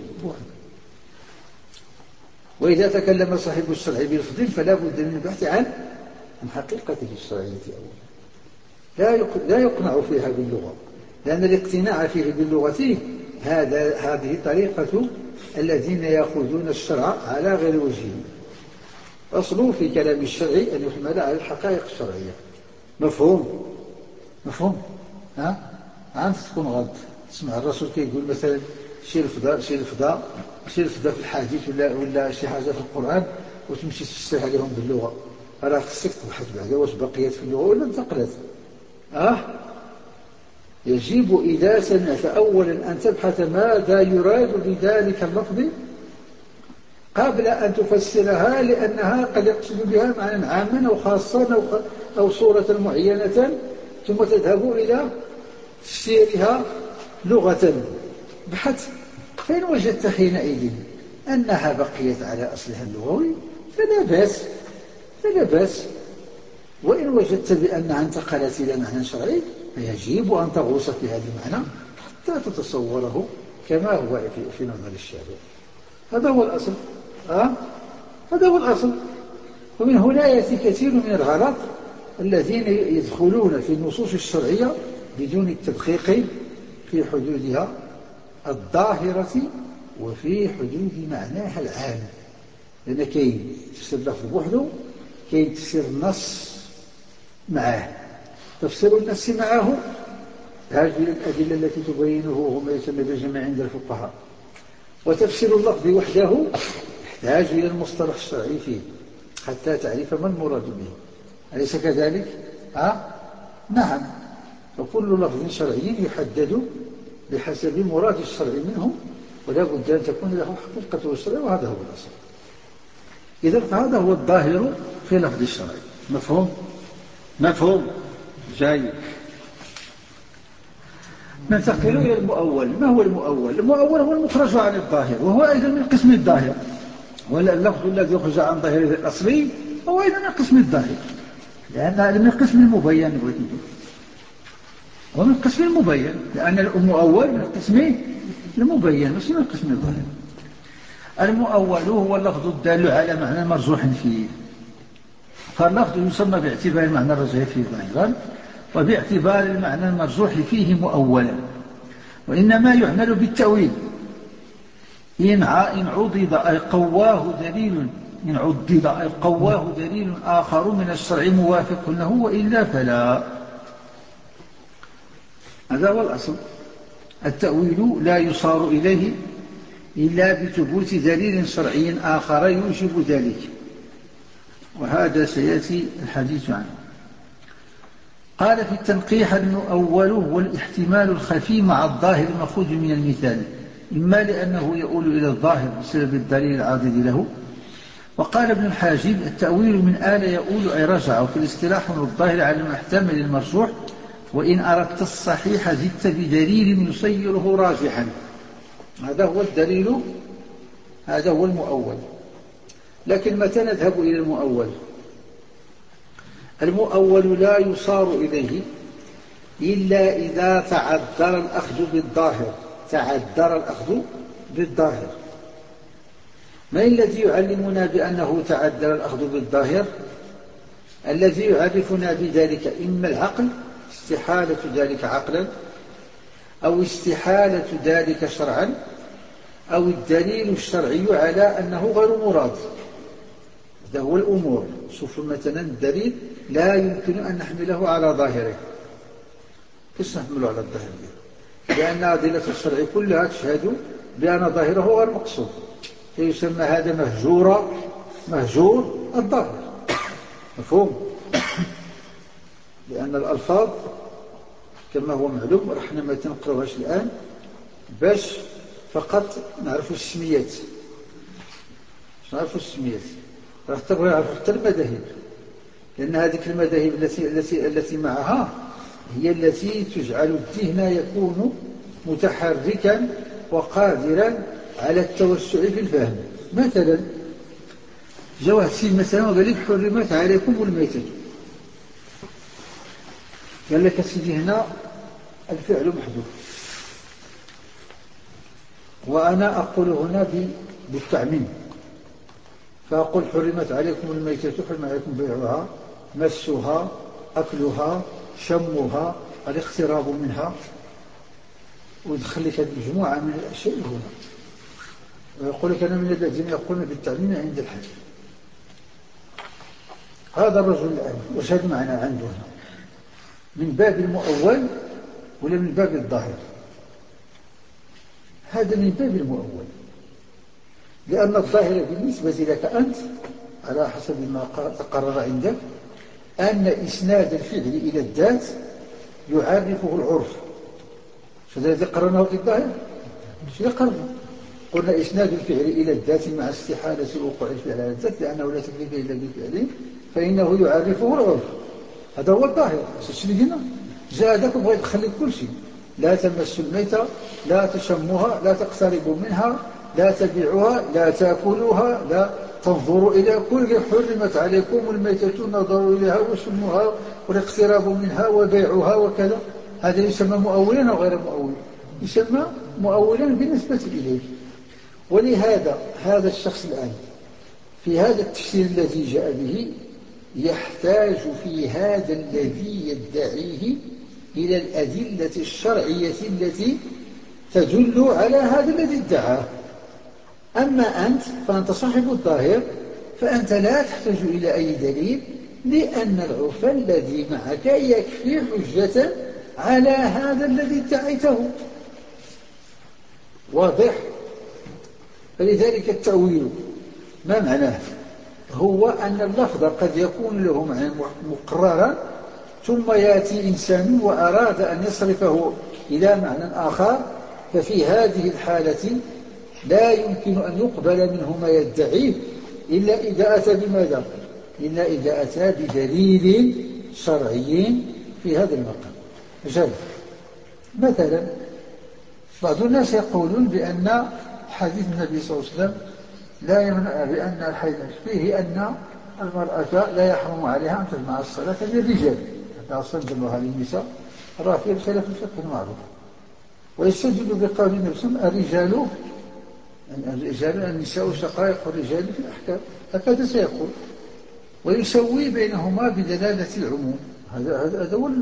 وإذا تكلم صاحب الشرع بلفظ فلا بد من البحث عن عن حقيقته الشرعية أولا، لا يقنع فيها باللغة، لأن الاقتناع فيه باللغة هذا هذه طريقة الذين يأخذون الشرع على غير وجهه. أصله في كلام الشرعي أن يحمل على الحقائق الشرعية. مفهوم؟ مفهوم؟ ها؟ عم تكون غلط. تسمع الرسول كيقول مثلا شي الفضاء شي الفضاء شي الفضاء في الحديث ولا ولا شي حاجة في القرآن وتمشي تفسر عليهم باللغة، راه خصك تبحث بعدا واش بقيت في اللغة ولا انتقلت. أه؟ يجب إذا سمعت أولا أن تبحث ماذا يراد بذلك اللفظ قبل أن تفسرها، لأنها قد يقصد بها معنى عاما أو خاصا أو, أو صورة معينة، ثم تذهب إلى تفسيرها لغة. بحث، فإن وجدت حينئذ أنها بقيت على أصلها اللغوي فلا بأس فلا بأس، وإن وجدت بأنها انتقلت إلى معنى شرعي فيجب أن تغوص في هذا المعنى حتى تتصوره كما هو في نظر الشارع. هذا هو الأصل. أه؟ هذا هو الأصل. ومن هنا يأتي كثير من الغلط الذين يدخلون في النصوص الشرعية بدون التدقيق في حدودها الظاهرة وفي حدود معناها العام، لأن كاين تفسير اللفظ بوحده، كاين تفسير النص معه. تفسير النص معه هذه الأدلة التي تبينه وما يسمى بالجمع عند الفقهاء، وتفسير اللفظ وحده يحتاج إلى المصطلح الشرعي فيه حتى تعرف ما المراد به، أليس كذلك؟ أه؟ نعم. فكل لفظ شرعي يحدد بحسب مراد الشرع منه، ولا بد أن تكون له حقيقته الشرعية، وهذا هو الأصل. إذا فهذا هو الظاهر في لفظ الشرع. مفهوم؟ مفهوم؟ جيد. ننتقل إلى المؤول. ما هو المؤول؟ المؤول هو المخرج عن الظاهر، وهو أيضا من قسم الظاهر، واللفظ الذي يخرج عن ظاهره الأصلي هو أيضا من قسم الظاهر، لأن من قسم المبين، ومن قسم المبين، لأن المؤول من قسم المبين مش من قسم الظاهر. المؤول هو اللفظ الدال على معنى مرجوح فيه، فاللفظ يسمى باعتبار المعنى الراجح فيه ظاهرا، وباعتبار المعنى المرجوح فيه مؤولا، وإنما يعمل بالتأويل إن عضد أي قواه دليل إن عضد أي قواه دليل آخر من الشرع موافق له، وإلا فلا. هذا هو الأصل. التأويل لا يصار إليه إلا بثبوت دليل شرعي آخر يوجب ذلك، وهذا سيأتي الحديث عنه. قال في التنقيح المؤول هو الاحتمال الخفي مع الظاهر المأخوذ من المثال، إما لأنه يؤول إلى الظاهر بسبب الدليل العاضد له. وقال ابن الحاجب التأويل من آل يؤول أي رجع، وفي الاصطلاح من الظاهر على المحتمل المرجوح، وإن أردت الصحيح زدت بدليل يصيره راجحا. هذا هو الدليل، هذا هو المؤول. لكن متى نذهب إلى المؤول؟ المؤول لا يصار إليه إلا إذا تعذر الأخذ بالظاهر، تعذر الأخذ بالظاهر. ما الذي يعلمنا بأنه تعذر الأخذ بالظاهر؟ الذي يعرفنا بذلك إما العقل، استحالة ذلك عقلا، أو استحالة ذلك شرعا، أو الدليل الشرعي على أنه غير مراد. هذا هو الأمور. شوف مثلا الدليل لا يمكن أن نحمله على ظاهره. كيف نحمله على الظاهر؟ لأن أدلة الشرع كلها تشهد بأن ظاهره غير مقصود، فيسمى هذا مهجور، مهجور الظاهر. مفهوم؟ لأن الألفاظ كما هو معلوم رحنا ما تنقرأهاش الآن باش فقط نعرف السميات، نعرف السميات، راح تبغى نعرف حتى المذاهب، لأن هذه المذاهب التي التي التي معها هي التي تجعل الذهن يكون متحركا وقادرا على التوسع في الفهم. مثلا جاء سيد مثلا وقال لك حرمت عليكم الميتة، قال لك سيدي هنا الفعل محذوف، وأنا أقول هنا بالتعميم، فأقول حرمت عليكم الميتة، حرم عليكم بيعها، مسها، أكلها، شمها، الاقتراب منها، ويدخل لك مجموعة من الأشياء هنا، ويقول لك أنا من الذين يقولون بالتعميم عند الحج. هذا الرجل الآن وشهد معنا عنده هنا من باب المؤول ولا من باب الظاهر؟ هذا من باب المؤول، لأن الظاهر بالنسبة لك أنت على حسب ما تقرر عندك أن إسناد الفعل إلى الذات يعرفه العرف. فالذي قررناه في الظاهر شيء قررنا، قلنا إسناد الفعل إلى الذات مع استحالة وقوع الفعل على الذات لأنه لا تكليف إلا بالفعل فإنه يعرفه العرف. هذا هو الظاهر. شنو هنا زادك بغى يدخل لك كل شيء، لا تمسوا الميتة، لا تشموها، لا تقتربوا منها، لا تبيعوها، لا تأكلوها، لا تنظروا إلى كل حرمت عليكم الميتة نظروا إليها وشموها والاقتراب منها وبيعها وكذا. هذا يسمى مؤولا أو غير مؤول؟ يسمى مؤولا بالنسبة إليه. ولهذا هذا الشخص الآن في هذا التفسير الذي جاء به يحتاج في هذا الذي يدعيه إلى الأدلة الشرعية التي تدل على هذا الذي ادعاه. أما أنت فأنت صاحب الظاهر، فأنت لا تحتاج إلى أي دليل، لأن العرف الذي معك يكفي حجة على هذا الذي ادعيته. واضح؟ فلذلك التأويل ما معناه؟ هو أن اللفظ قد يكون له معنى مقررا، ثم يأتي إنسان وأراد أن يصرفه إلى معنى آخر، ففي هذه الحالة لا يمكن أن يقبل منه ما يدعيه إلا إذا أتى بماذا؟ إلا إذا أتى بدليل شرعي في هذا المقام. جل. مثلا بعض الناس يقولون بأن حديث النبي صلى الله عليه وسلم لا يمنع بأن الحيض فيه أن المرأة لا يحرم عليها أن تجمع الصلاة للرجال، حتى أصلا جمعها للنساء، رافع الخلاف الفقه المعروف. ويستدل بقول النبي صلى الله عليه وسلم الرجال الرجال النساء شقائق الرجال في الأحكام، هكذا سيقول، ويسوي بينهما بدلالة العموم. هذا هذا هو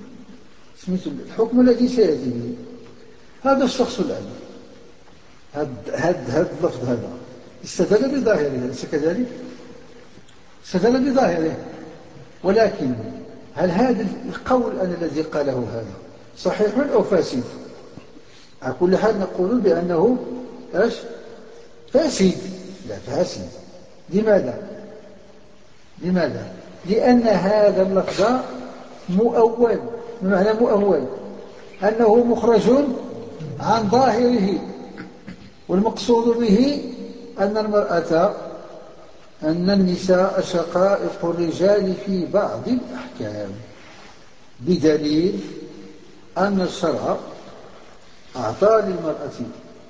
الحكم الذي سيأتي به هذا الشخص الآن. هذا هذا اللفظ هذا استدل بظاهره، ليس كذلك؟ استدل بظاهره، ولكن هل هذا القول أنا الذي قاله هذا صحيح أو فاسد؟ على كل حال نقول بأنه ايش؟ فاسد. لا فاسد. لماذا؟ لماذا؟ لأن هذا اللفظ مؤول، بمعنى مؤول أنه مخرج عن ظاهره. والمقصود به أن المرأة أن النساء شقائق الرجال في بعض الأحكام، بدليل أن الشرع أعطى للمرأة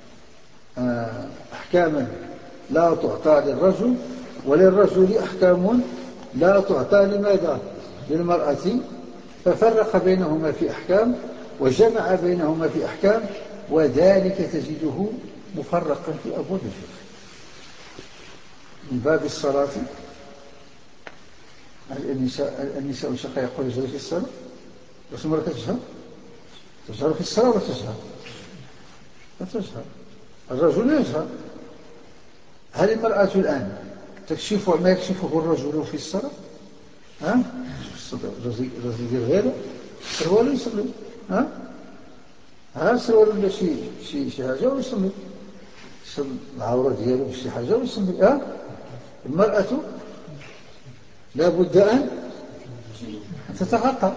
أحكاما لا تعطى للرجل، وللرجل أحكام لا تعطى لماذا؟ للمرأة، ففرق بينهما في أحكام وجمع بينهما في أحكام، وذلك تجده مفرقا في أبواب الفقه. من باب الصلاة النساء النساء شقائق الرجال في الصلاة، بس المرأة تجهر تجهر في الصلاة ولا تجهر؟ لا تجهر، الرجل يجهر. هل المرأة الآن تكشف ما يكشفه الرجل في الصلاة؟ ها؟ الرجل يدير غيره سروال يصلي، ها؟ ها سروال ولا شي شي شي حاجة ويصلي، العورة ديالو بشي حاجة ويصلي. ها؟ المرأة لا بد أن تتغطى.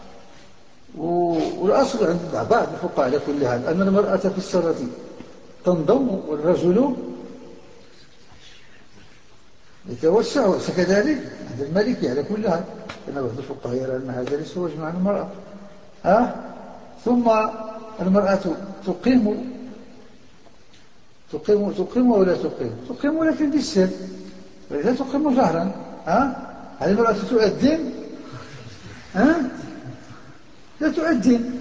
والأصل عند بعض الفقهاء على كل حال أن المرأة في الصلاة تنضم والرجل يتوسع كذلك عند المالكي على كل حال. أن بعض الفقهاء يرى أن هذا ليس واجب عن المرأة. أه؟ ثم المرأة تقيم تقيم تقيم ولا تقيم؟ تقيم ولكن بالسر، لا تقيم جهرا. أه؟ هل المرأة تؤذن؟ أه؟ لا تؤذن.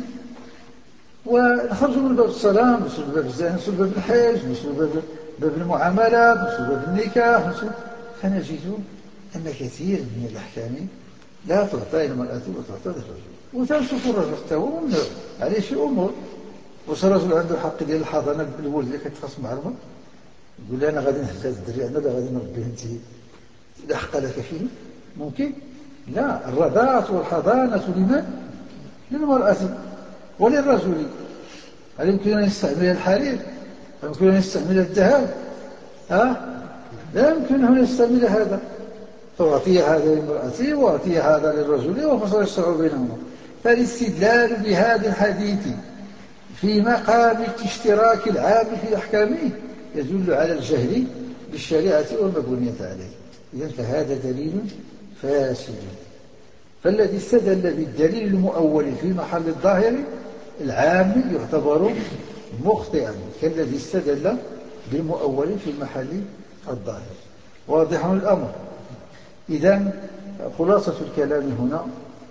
ونخرج من باب الصلاة، نوصل باب الزنا، نوصل باب الحج، نوصل باب المعاملات، نوصل باب النكاح، نوصل. فنجد أن كثير من الأحكام لا تعطى المرأة وتعطى للرجل، وتنسف الرجل حتى هو ممنوع عليه شي أمور. واش الرجل عنده حق ديال الحضانة الولد اللي كيتخاصم مع المرأة، يقول لي أنا غادي نهز الدري أنا لا غادي نربيه أنت، لا حق لك فيه؟ ممكن؟ لا، الرضاعة والحضانة لمن؟ للمرأة وللرجل. هل يمكن أن يستعمل الحرير؟ هل يمكن أن يستعمل الذهب؟ أه؟ لا يمكن أن يستعمل هذا، فأعطي هذا للمرأة وأعطي هذا للرجل وفصل الشرع بينهما. فالاستدلال بهذا الحديث في مقام الاشتراك العام في أحكامه يدل على الجهل بالشريعة والمبنية عليه. إذن فهذا دليل فاسد. فالذي استدل بالدليل المؤول في محل الظاهر العام يعتبر مخطئا كالذي استدل بالمؤول في محل الظاهر. واضح الأمر. إذن خلاصة الكلام هنا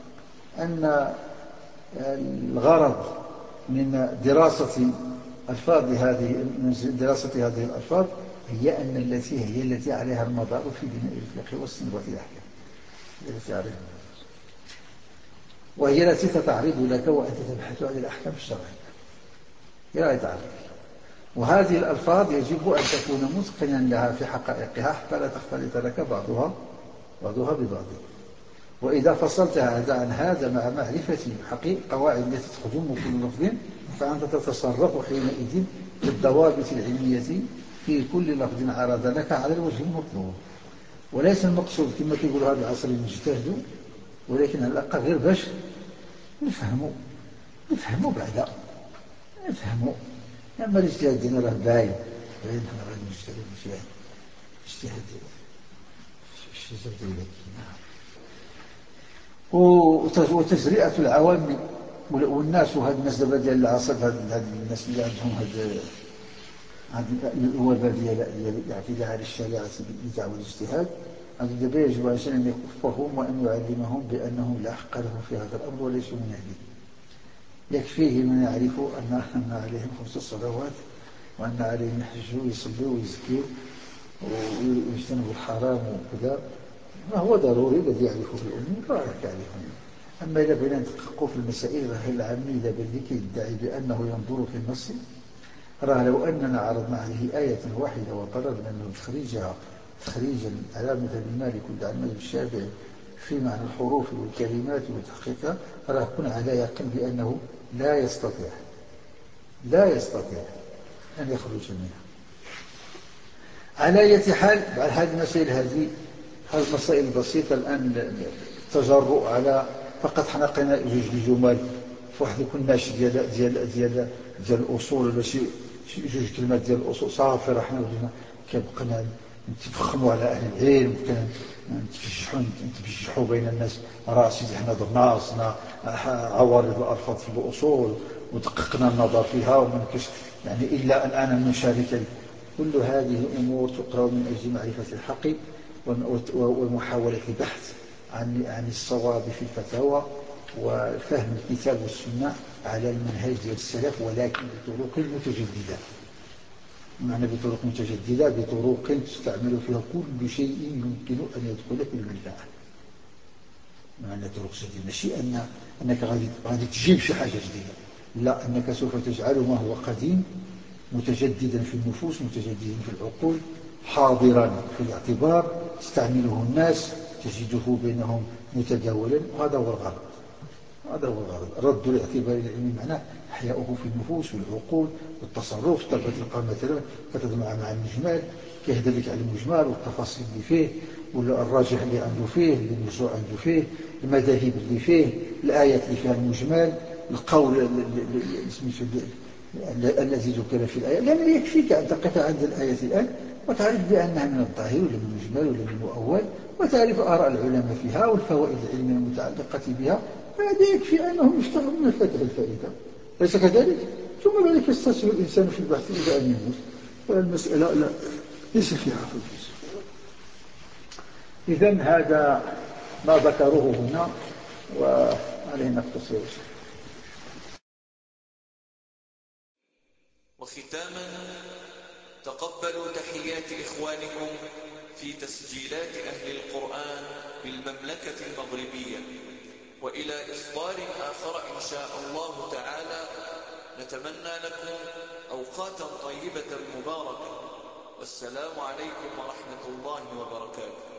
أن الغرض من دراسة ألفاظ هذه من دراسة هذه الألفاظ هي أن التي هي التي عليها المدار في بناء الفقه واستنباط الأحكام، التي عليها المدار، وهي التي تتعرض لك وأنت تبحث عن الأحكام الشرعية. هي تعرض، وهذه الألفاظ يجب أن تكون متقنا لها في حقائقها حتى لا تختلط لك بعضها بعضها ببعض. وإذا فصلت هذا عن هذا مع معرفة حقيقة قواعد التي تخدم كل لفظ، فأنت تتصرف حينئذ بالضوابط العلمية في كل لفظ عرض لك على الوجه المطلوب. وليس المقصود كما تقول هذا العصر نجتهد، ولكن على الأقل غير باش نفهموا نفهموا بعدا نفهموا. أما الاجتهاد ديالنا راه باين باين حنا غادي نجتهدوا مزيان اجتهاد الشجر ديالك. وتجرئة العوام والناس، وهاد الناس دابا ديال العصر، هاد الناس اللي عندهم هاد هاد الوباء ديال الاعتداء على الشريعة بالبدع والاجتهاد، هذا دابا يجب على الإنسان أن يكفهم وأن يعلمهم بأنهم لا حق لهم في هذا الأمر وليسوا من أهله. يكفيه من يعرف أن أن عليهم خمس صلوات، وأن عليهم يحجوا ويصلوا ويزكوا ويجتنبوا الحرام وكذا، ما هو ضروري الذي يعرفه الأمور لا يعرفه. أما إذا بغينا ندققوا في المسائل العامية إذا بدي يدعي بأنه ينظر في النص، راه لو أننا عرضنا عليه آية واحدة وطلبنا منه تخريجها تخريجا على مثل مالك وعلى المذهب الشافعي في معنى الحروف والكلمات وتحقيقها، راه كنا على يقين بأنه لا يستطيع لا يستطيع أن يخرج منها. على أي حال بعد هذه المسائل هذه هذه المسائل البسيطة الآن التجرؤ على فقط حنا لقينا جوج الجمل في واحد الناشر ديال ديال ديال ديال الاصول ولا شي جوج كلمات ديال الاصول صافي راه حنا ولينا كيبقينا نتفخموا على اهل العلم نتفجحوا نتفجحوا بين الناس راه سيدي حنا درنا راسنا عوارض الالفاظ في الاصول ودققنا النظر فيها وما كاش يعني الا الان من نشارك. كل هذه الامور تقرا من اجل معرفه الحق ومحاوله البحث عن عن الصواب في الفتاوى وفهم الكتاب والسنه على المنهج ديال السلف، ولكن بطرق متجدده. معنى بطرق متجدده بطرق تستعمل فيها كل شيء يمكن ان يدخل في المله. معنى طرق جديده ماشي ان انك غادي غادي تجيب شي حاجه جديده، لا، انك سوف تجعل ما هو قديم متجددا في النفوس متجددا في العقول حاضرا في الاعتبار تستعمله الناس تجده بينهم متداولا، وهذا هو الغرض. هذا هو الغرض، رد الاعتبار العلمي معناه احياؤه في النفوس والعقول والتصرف. تلقى مثلا كتجمع مع المجمل كيهدر لك على المجمل والتفاصيل اللي فيه والراجح اللي عنده فيه المرجوع عنده فيه المذاهب اللي فيه الايات اللي فيها المجمل القول الذي ذكر في الآية، لأنه يكفيك أن تقف عند الآية الآن وتعرف بأنها من الظاهر ولا من المجمل ولا من المؤول، وتعرف آراء العلماء فيها والفوائد العلمية المتعلقة بها، هذا يكفي أنهم يشتغلون من فتح الفائدة، ليس كذلك؟ ثم ذلك يستسهل الإنسان في البحث إلى أن يموت، فالمسألة لا ليس فيها حدوث. إذن هذا ما ذكروه هنا وعليه نقتصر. وختاما، تقبلوا تحيات إخوانكم في تسجيلات أهل القرآن بالمملكة المغربية، وإلى إصدار آخر إن شاء الله تعالى. نتمنى لكم أوقاتا طيبة مباركة، والسلام عليكم ورحمة الله وبركاته.